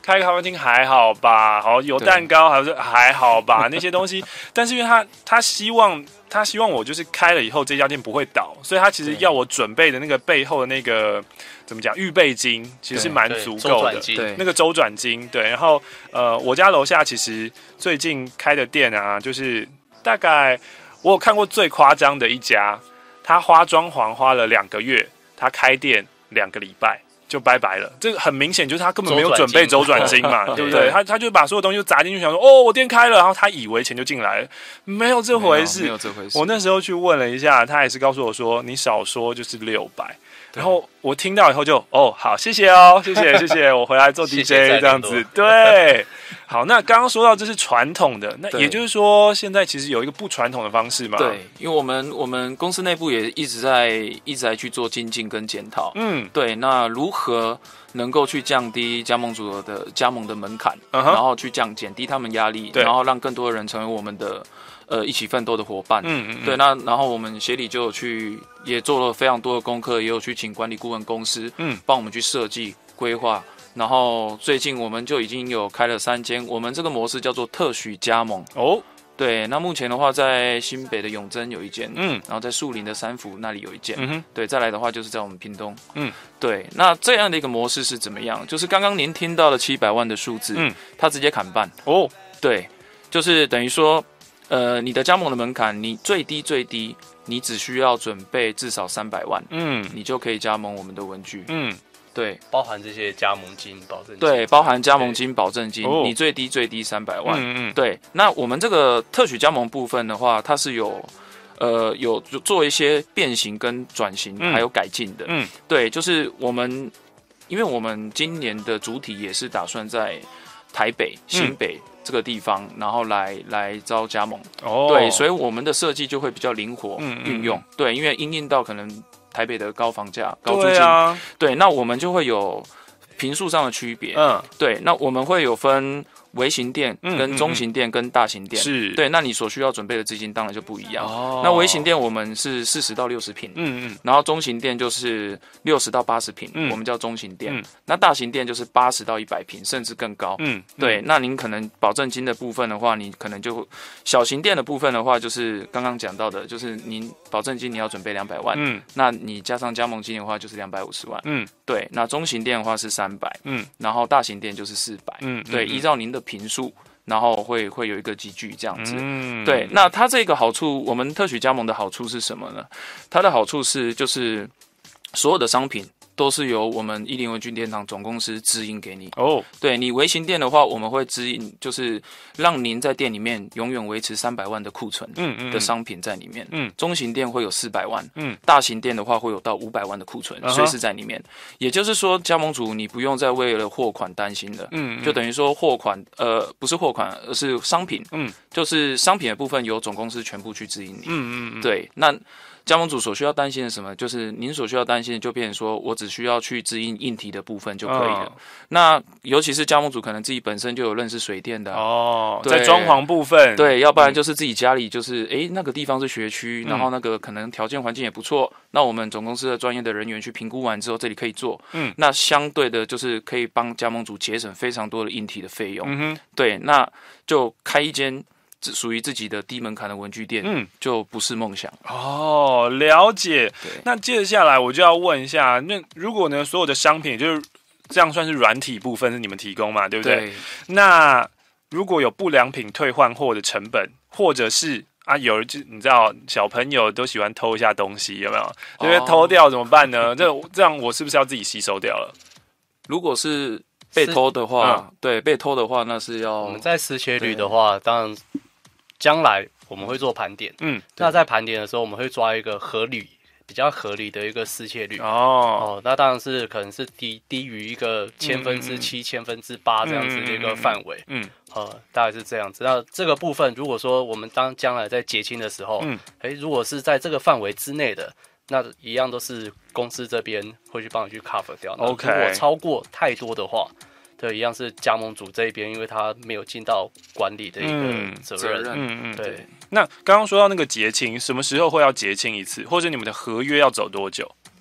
开咖啡厅还好吧，好有蛋糕还好吧那些东西，但是因为他希望我就是开了以后这家店不会倒，所以他其实要我准备的那个背后的那个怎么讲预备金，其实是蛮足够的， 对， 那个周转金，对。然后我家楼下其实最近开的店啊，就是大概我有看过最夸张的一家，他花装潢花了2个月，他开店2个礼拜就拜拜了，这个很明显就是他根本没有准备周转金嘛，对不对？他就把所有东西都砸进去，想说哦，我店开了，然后他以为钱就进来了，没有这回事， 没有这回事。 我那时候去问了一下，他也是告诉我说，你少说就是600。然后我听到以后就好，谢谢哦，谢谢，我回来做 DJ 这样子，对。好，那刚刚说到这是传统的，那也就是说现在其实有一个不传统的方式嘛？ 对，因为我们公司内部也一直在去做精进跟检讨，对，那如何能够去降低加盟主的加盟的门槛，然后去减低他们压力，然后让更多的人成为我们的一起奋斗的伙伴，对，那然后我们协理就有也做了非常多的功课，也有去请管理顾问公司，帮我们去设计规划。然后最近我们就已经有开了3间，我们这个模式叫做特许加盟哦。对，那目前的话，在新北的永贞有1间，然后在树林的三福那里有1间，对，再来的话就是在我们屏东，对。那这样的一个模式是怎么样？就是刚刚您听到的700万的数字，它直接砍半哦，对，就是等于说，你的加盟的门槛，你最低，你只需要准备至少300万，你就可以加盟我们的文具，对， 包含这些加盟金、保证金。 对，包含加盟金、保证金，你最低300万。对，那我们这个特许加盟部分的话，它是有做一些变形跟转型，还有改进的。对，就是因为我们今年的主体也是打算在台北、新北这个地方，然后来招加盟。对，所以我们的设计就会比较灵活运用。对，因为因应到可能台北的高房价、高租金，对，那我们就会有坪数上的区别。对，那我们会有分微型店、跟中型店、跟大型店。是，对，那你所需要准备的资金当然就不一样。那微型店我们是40到60坪，然后中型店就是60到80坪，我们叫中型店。那大型店就是80到100坪，甚至更高。对，那您可能保证金的部分的话，你可能就小型店的部分的话，就是刚刚讲到的，就是您保证金你要准备200万，那你加上加盟金的话就是250万。对，那中型店的话是300，然后大型店就是400。对，依照您的坪数，然后会有一个集聚这样子。对，那它这个好处，我们特许加盟的好处是什么呢？它的好处是就是所有的商品都是由我们110文具天堂总公司支应给你。对，你微型店的话，我们会支应，就是让您在店里面永远维持300万的库存的商品在里面。中型店会有400万，大型店的话会有到500万的库存随时在里面。也就是说，加盟主你不用再为了货款担心了。就等于说货款不是货款，而是商品。就是商品的部分由总公司全部去支应你。对，那加盟主所需要担心的什么？就是您所需要担心的，就变成说我只需要去支应硬体的部分就可以了。那尤其是加盟主可能自己本身就有认识水电的在装潢部分， 对，要不然就是自己家里就是那个地方是学区，然后那个可能条件环境也不错，那我们总公司的专业的人员去评估完之后，这里可以做。那相对的就是可以帮加盟主节省非常多的硬体的费用。对，那就开一间属于自己的低门槛的文具店，就不是梦想。 了解。那接下来我就要问一下，那如果呢所有的商品就是这样算是软体部分是你们提供嘛，对不对？对。那如果有不良品退换货的成本，或者是有人你知道小朋友都喜欢偷一下东西，有没有？因为偷掉怎么办呢？这样我是不是要自己吸收掉了？ 如果是被偷的话，对，被偷的话那是要我们在失窃率的话，当然将来我们会做盘点。那在盘点的时候，我们会抓一个比较合理的一个失窃率。那当然是可能是低于一个7/1000、8/1000这样子的一个范围。大概是这样子。那这个部分，如果说我们将来在结清的时候，如果是在这个范围之内的，那一样都是公司这边会去帮你去 cover 掉。如果超过太多的话，对，一样是加盟主这一边，因为他没有尽到管理的一个责任。对。 那刚刚说到那个结清，什么时候会要结清一次，或者你们的合约要走多久？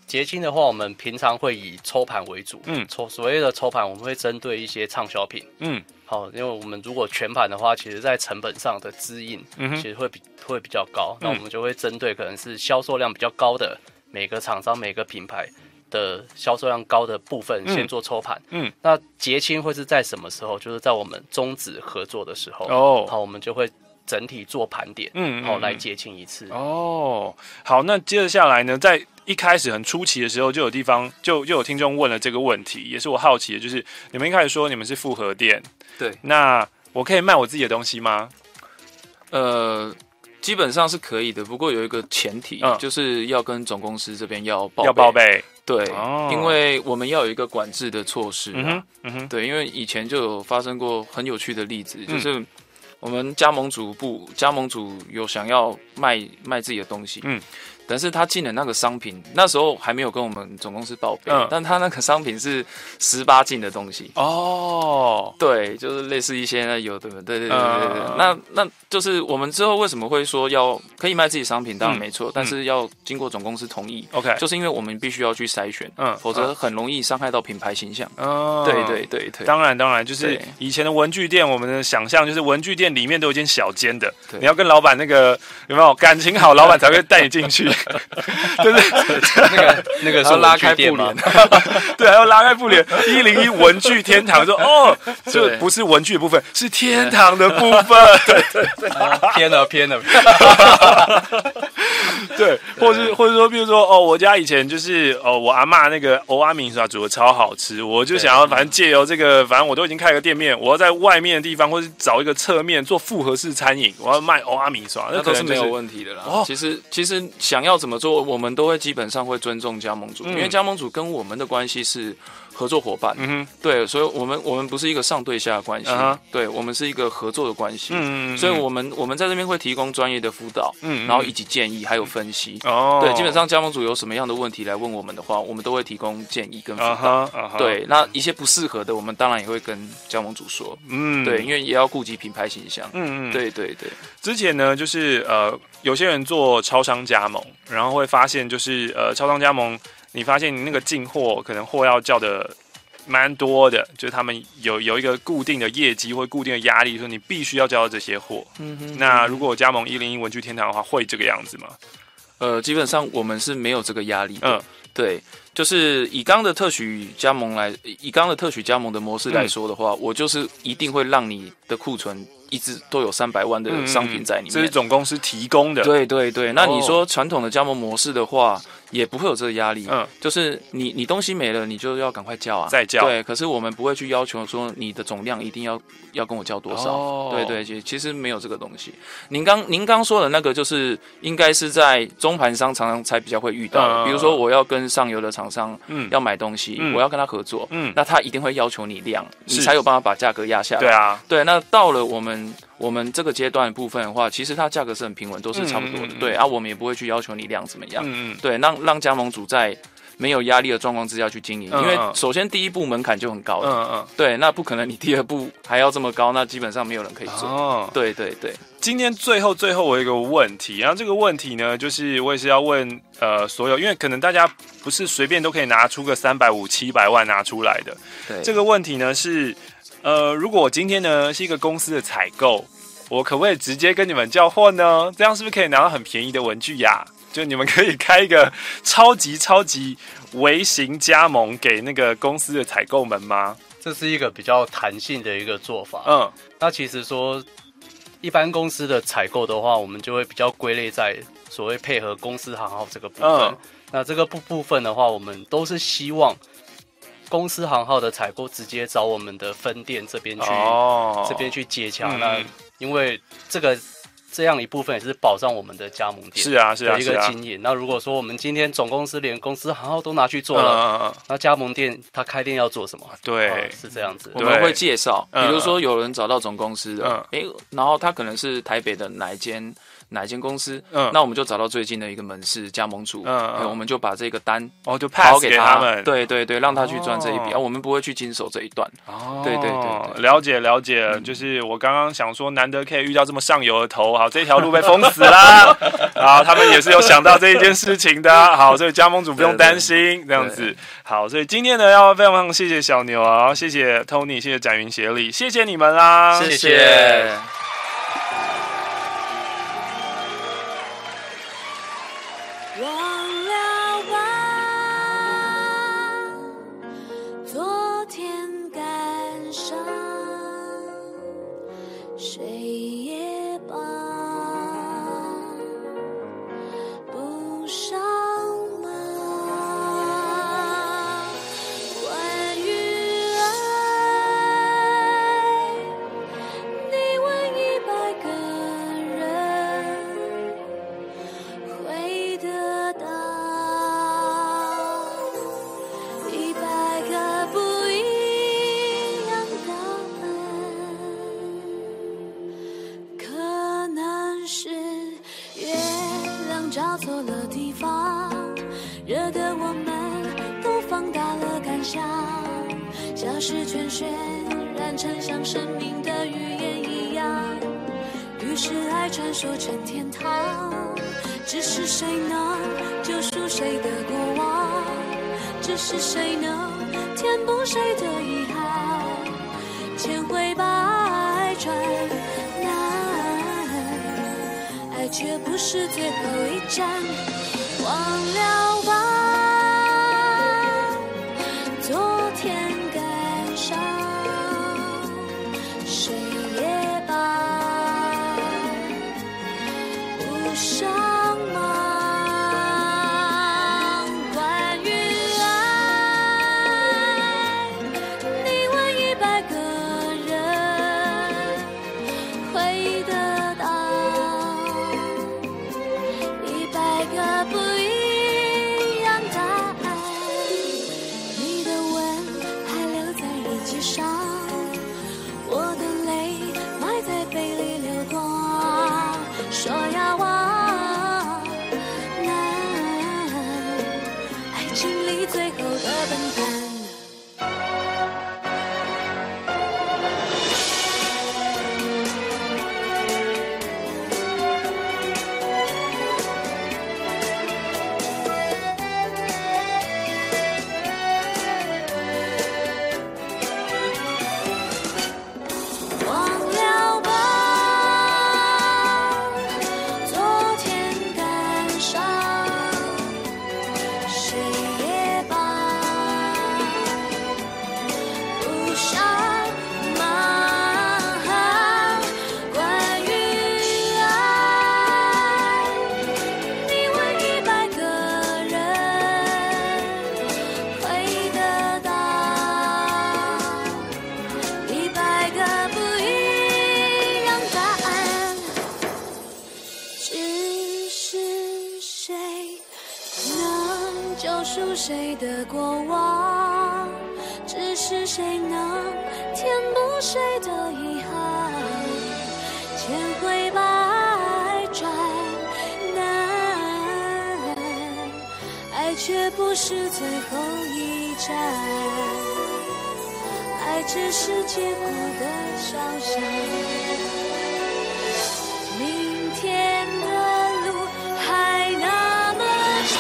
结清的话，我们平常会以抽盘为主。所谓的抽盘，我们会针对一些畅销品。好，因为我们如果全盘的话，其实在成本上的支应，其实会比较高。那我们就会针对可能是销售量比较高的每个厂商、每个品牌的销售量高的部分先做抽盘。那结清会是在什么时候？就是在我们终止合作的时候。好，我们就会整体做盘点，好来结清一次。 好，那接着下来呢，在一开始很初期的时候，就有地方就有听众问了这个问题，也是我好奇的，就是你们一开始说你们是复合店， 对， 那我可以卖我自己的东西吗？ 基本上是可以的，不过有一个前提，就是要跟总公司这边要报备。 对，因为我们要有一个管制的措施。对，因为以前就有发生过很有趣的例子，就是我们加盟主有想要卖自己的东西，但是他进了那个商品，那时候还没有跟我们总公司报备，但他那个商品是18禁的东西。对，就是类似一些有的，对。那就是我们之后为什么会说可以卖自己商品，当然没错，但是要经过总公司同意。OK， 就是因为我们必须要去筛选，否则很容易伤害到品牌形象。对。 当然，就是以前的文具店，我们的想象就是文具店里面都有一间小间的，你要跟老板那个有没有感情好，老板才会带你进去。对不对？ 那个是拉开布帘， 对，还要拉开布帘。101文具天堂说这不是文具的部分，是天堂的部分。 对，偏了。 对，或者说，比如说我家以前就是我阿嬷那个欧阿米刷煮的超好吃，我就想要反正借由这个，反正我都已经开了个店面，我要在外面的地方或是找一个侧面做复合式餐饮，我要卖欧阿米刷， 那都是没有问题的啦。其实想要怎么做，我们都会基本上会尊重加盟主，因为加盟主跟我们的关系是合作伙伴。对，所以我们不是一个上对下的关系，对，我们是一个合作的关系。所以我们在这边会提供专业的辅导，然后以及建议还有分析。对，基本上加盟主有什么样的问题来问我们的话，我们都会提供建议跟辅导。对，那一些不适合的，我们当然也会跟加盟主说。对，因为也要顾及品牌形象。对。 之前呢，就是有些人做超商加盟，然后会发现就是超商加盟，你发现你那个进货可能货要叫的蛮多的，就是他们有一个固定的业绩或固定的压力，说你必须要交到这些货。那如果加盟101文具天堂的话，会这个样子吗？ 基本上我们是没有这个压力的。对，就是以刚的特许加盟的模式来说的话，我就是一定会让你的库存一直都有300万的商品在里面， 这是总公司提供的。 对。那你说传统的加盟模式的话，也不会有这个压力。就是你东西没了，你就要赶快交啊， 再交。 对，可是我们不会去要求说你的总量一定要跟我交多少。对，其实没有这个东西。您刚说的那个，就是应该是在中盘商常常才比较会遇到的。比如说我要跟上游的厂商要买东西，我要跟他合作，那他一定会要求你量，你才有办法把价格压下来。 对啊， 对。那到了我们这个阶段的部分的话，其实它价格是很平稳，都是差不多的。对啊，我们也不会去要求你量怎么样。对，让加盟主在没有压力的状况之下去经营，因为首先第一步门槛就很高了。对，那不可能你第二步还要这么高，那基本上没有人可以做。对。 今天最后我有一个问题，然后这个问题呢，就是我也是要问所有，因为可能大家不是随便都可以拿出个350、700万拿出来的。对，这个问题呢是。如果我今天呢是一个公司的采购，我可不可以直接跟你们交货呢？这样是不是可以拿到很便宜的文具呀？就你们可以开一个超级微型加盟给那个公司的采购们吗？ 这是一个比较弹性的一个做法。那其实说一般公司的采购的话，我们就会比较归类在所谓配合公司行号这个部分。那这个部分的话，我们都是希望公司行号的采购直接找我们的分店这边去接洽。那因为这样一部分也是保障我们的加盟店的一个经营。那如果说我们今天总公司连公司行号都拿去做了，那加盟店他开店要做什么？ 对， 是这样子。 我们会介绍，比如说有人找到总公司的，然后他可能是台北的哪一间哪一间公司，那我们就找到最近的一个门市加盟主，我们就把这个单就 pass 给他们， 对对对，让他去赚这一笔，我们不会去经手这一段。对对对， 了解了解，就是我刚刚想说，难得可以遇到这么上游的头，好，这条路被封死啦，好，他们也是有想到这一件事情的，好，所以加盟主不用担心这样子。好，所以今天呢，要非常谢谢小牛啊，谢谢 Tony， 谢谢展云协力，谢谢你们啦， 谢谢。 忘了吧，昨天感伤，谁也罢，不伤吗？关于爱，你问100个人，会得到100个不一样答案。可能是月亮照错了地方，惹得我们都放大了感想，像是全渲染成像生命的语言一样，于是爱传说成天堂。只是谁能救赎谁的过往？只是谁能填补谁的遗憾？千回百转难，爱却不是最后一站。忘了吧，昨天感伤，谁也罢，不伤吗？关于爱，你问100个人，会得到100个不一样答案。你的吻还留在日记上，我的泪埋在杯里流过，说要忘难，爱情里最后的笨蛋。忘了吧，昨天感伤，谁也罢，不伤吗？关于爱，你问100个人，会得到100个不一样答案。只是谁能救赎谁的过往？只是谁能填补谁的遗憾？千回百转难，爱却不是最后一站，爱只是结果的肖像。明天的路还那么长。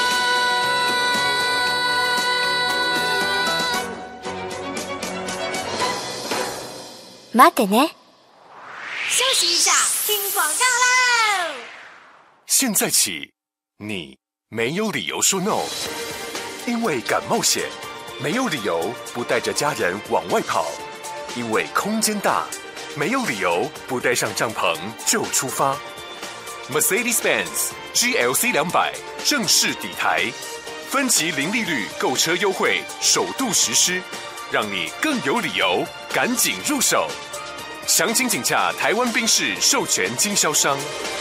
待ってね。 休息一下，听广告喽。 现在起，你没有理由说 no， 因为感冒险，没有理由不带着家人往外跑，因为空间大，没有理由不带上帐篷就出发。Mercedes-Benz GLC 200正式抵台，分期零利率购车优惠首度实施，让你更有理由赶紧入手。详情请洽台湾宾士授权经销商。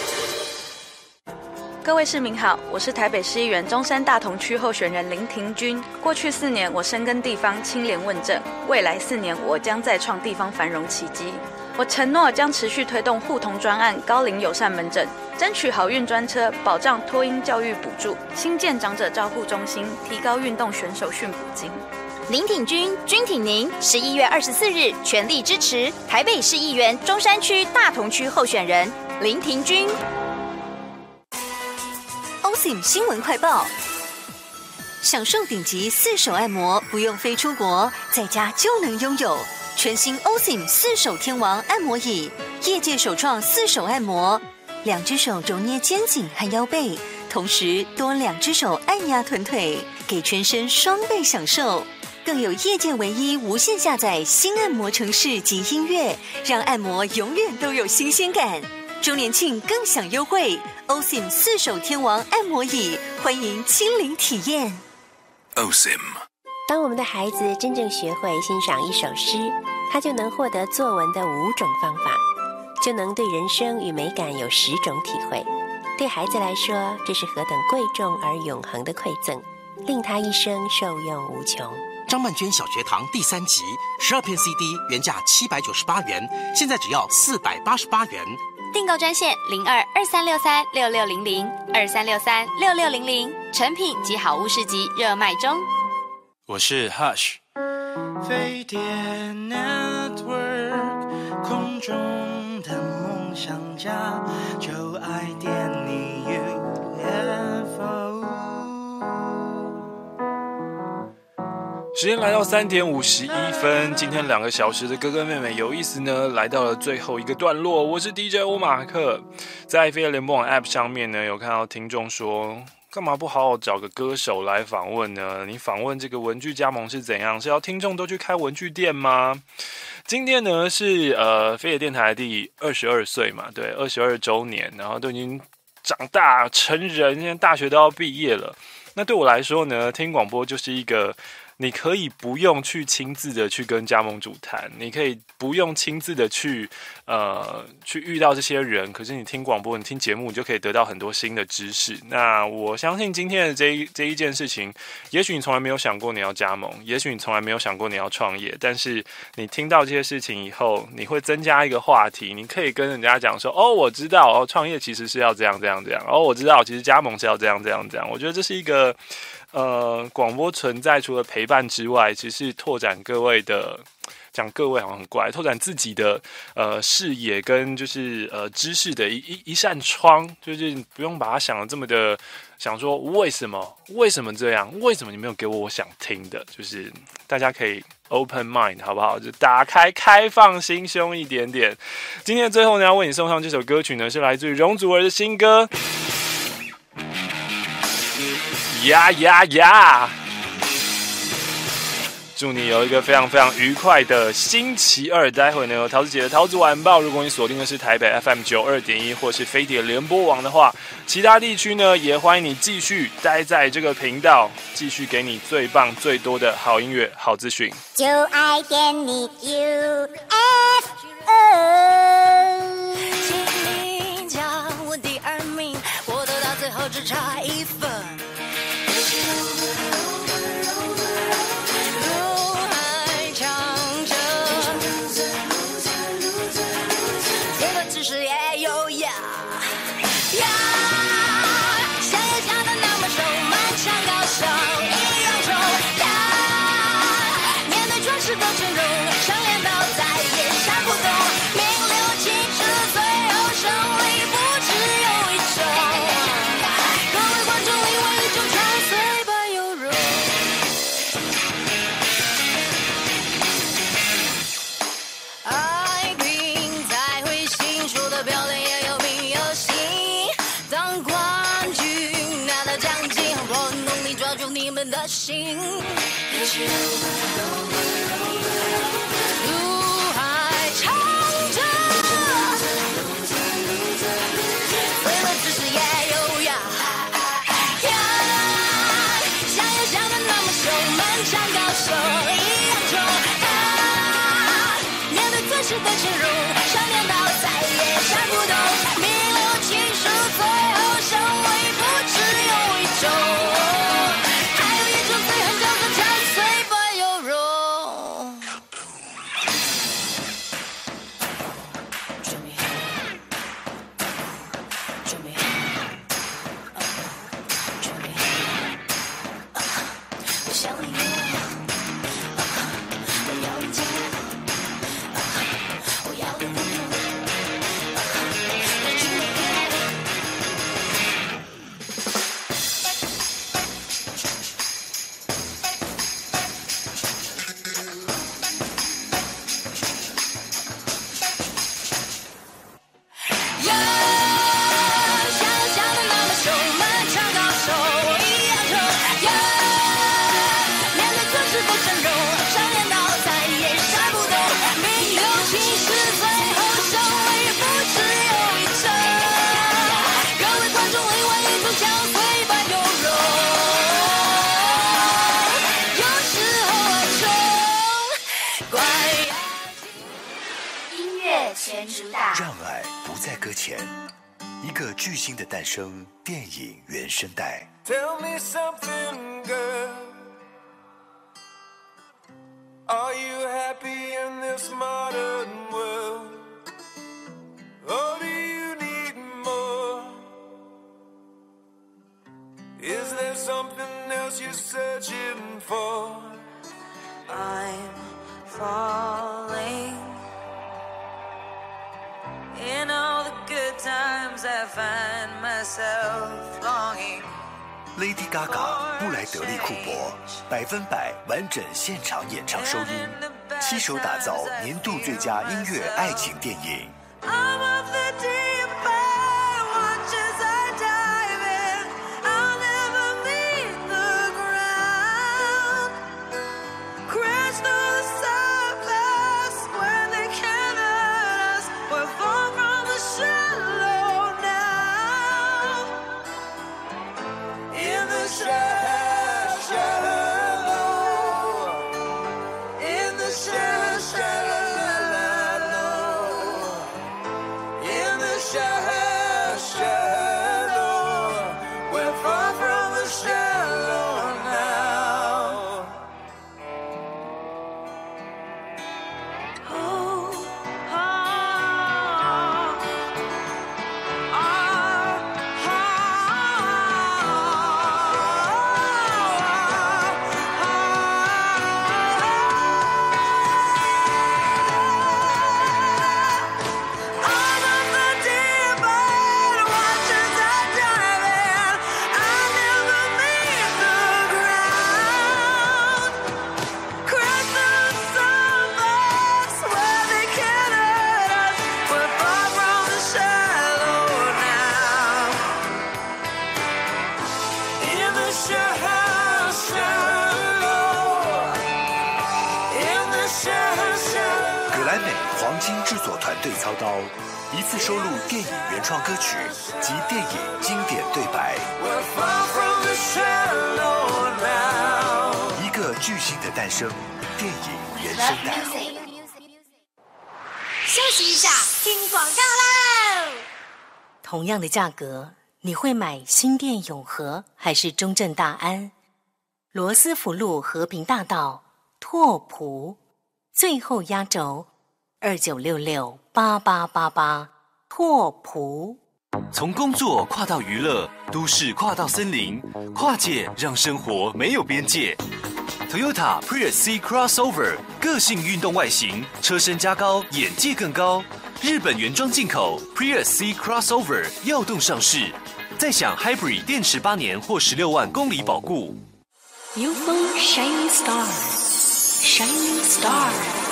各位市民好，我是台北市议员中山大同区候选人林庭君。过去4年，我深耕地方，清廉问政；未来4年，我将再创地方繁荣奇迹。我承诺将持续推动互同专案、高龄友善门诊、 争取好运专车，保障托婴教育补助，新建长者照护中心，提高运动选手训补金。 林挺君，君挺您，11月24日全力支持台北市议员中山区大同区候选人林挺君。 OSIM 新闻快报。享受顶级4手按摩，不用飞出国，在家就能拥有。全新 OSIM 4手天王按摩椅，业界首创4手按摩，2只手揉捏肩颈和腰背，同时多2只手按压臀腿，给全身双倍享受。更有业界唯一无线下载新按摩程式及音乐，让按摩永远都有新鲜感。周年庆更享优惠，OSIM 4手天王按摩椅，欢迎亲临体验。 OSIM。 当我们的孩子真正学会欣赏一首诗，他就能获得作文的5种方法，就能对人生与美感有10种体会。对孩子来说，这是何等贵重而永恒的馈赠，令他一生受用无穷。 张曼娟小学堂第3集，12片 CD 原价798元，现在只要488元。 订购专线02-2363-6600，2363-6600，成品及好物市集热卖中。 我是 Hush。 飞碟 Network， 空中的梦想家，就爱点你 UFO。 时间来到3点51分，今天2个小时的哥哥妹妹有意思呢，来到了最后一个段落。我是 DJ 欧马克，在飞碟联播网 App 上面呢，有看到听众说，干嘛不好好找个歌手来访问呢？你访问这个文具加盟是怎样？是要听众都去开文具店吗？今天呢是飞碟电台第22岁嘛，对，22周年，然后都已经长大成人，现在大学都要毕业了。那对我来说呢，听广播就是一个你可以不用去亲自的去跟加盟主谈，你可以不用亲自的去遇到这些人，可是你听广播，你听节目，你就可以得到很多新的知识。那我相信今天的这一件事情，也许你从来没有想过你要加盟，也许你从来没有想过你要创业，但是你听到这些事情以后，你会增加一个话题，你可以跟人家讲说，哦，我知道，哦，创业其实是要这样这样这样，哦，我知道，其实加盟是要这样这样这样。我觉得这是一个广播存在除了陪伴之外，其实是拓展各位的，讲各位好像很怪，拓展自己的视野跟就是知识的一扇窗，就是不用把它想的这么的，想说为什么这样，为什么你没有给我想听的，就是大家可以 open mind 好不好？就打开开放心胸一点点。今天最后呢，要为你送上这首歌曲呢，是来自于容祖儿的新歌。呀呀呀！祝你有一个非常非常愉快的星期二。待会呢有桃子姐的桃子晚报，如果你锁定的是台北 FM 92.1或是飞碟联播网的话，其他地区呢也欢迎你继续待在这个频道，继续给你最棒最多的好音乐好资讯。 就爱点你 UFO。请你叫我第2名，我得到最后只差1分。的心，路还长着，为了知识也有呀，想也想的那么凶，满腔高手一样重，面对最是的侵入，想念到再也想不懂，名留青史，最后成为不只有一种。 让爱不再搁浅，一个巨星的诞生，电影原声带。 Tell me something, girl. Are you happy in this modern world? Or do you need more? Is there something else you're searching for? I'm falling. In all the good times I find myself longing. Lady Gaga 布莱德利库珀100%完整现场演唱收音，携手打造年度最佳音乐爱情电影。黄金制作团队操刀，一次收录电影原创歌曲及电影经典对白，一个巨星的诞生，电影原声带。 休息一下，听广告喽。 同样的价格，你会买新店永和还是中正大安？罗斯福路和平大道拓扑，最后压轴29668888拓扑。 从工作跨到娱乐，都市跨到森林，跨界让生活没有边界。Toyota Prius C Crossover 个性运动外形，车身加高，眼界更高。日本原装进口 Prius C Crossover 耀动上市，再享 Hybrid 电池8年或16万公里保固。 UFO Shining Star Shining Star。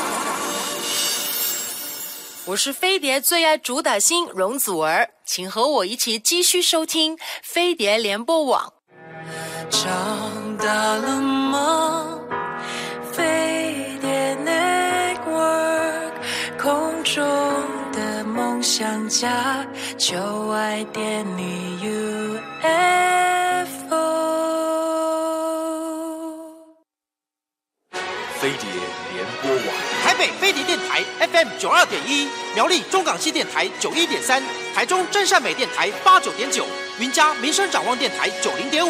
我是飞碟最爱主打星容祖儿，请和我一起继续收听飞碟联播网。 长大了吗？飞碟 Network 空中的梦想家，就爱点你 UFO。 飞碟联播网。 台北飞碟电台 FM 92.1，苗栗中港西电台91.3，台中真善美电台89.9，云嘉民生展望电台90.5。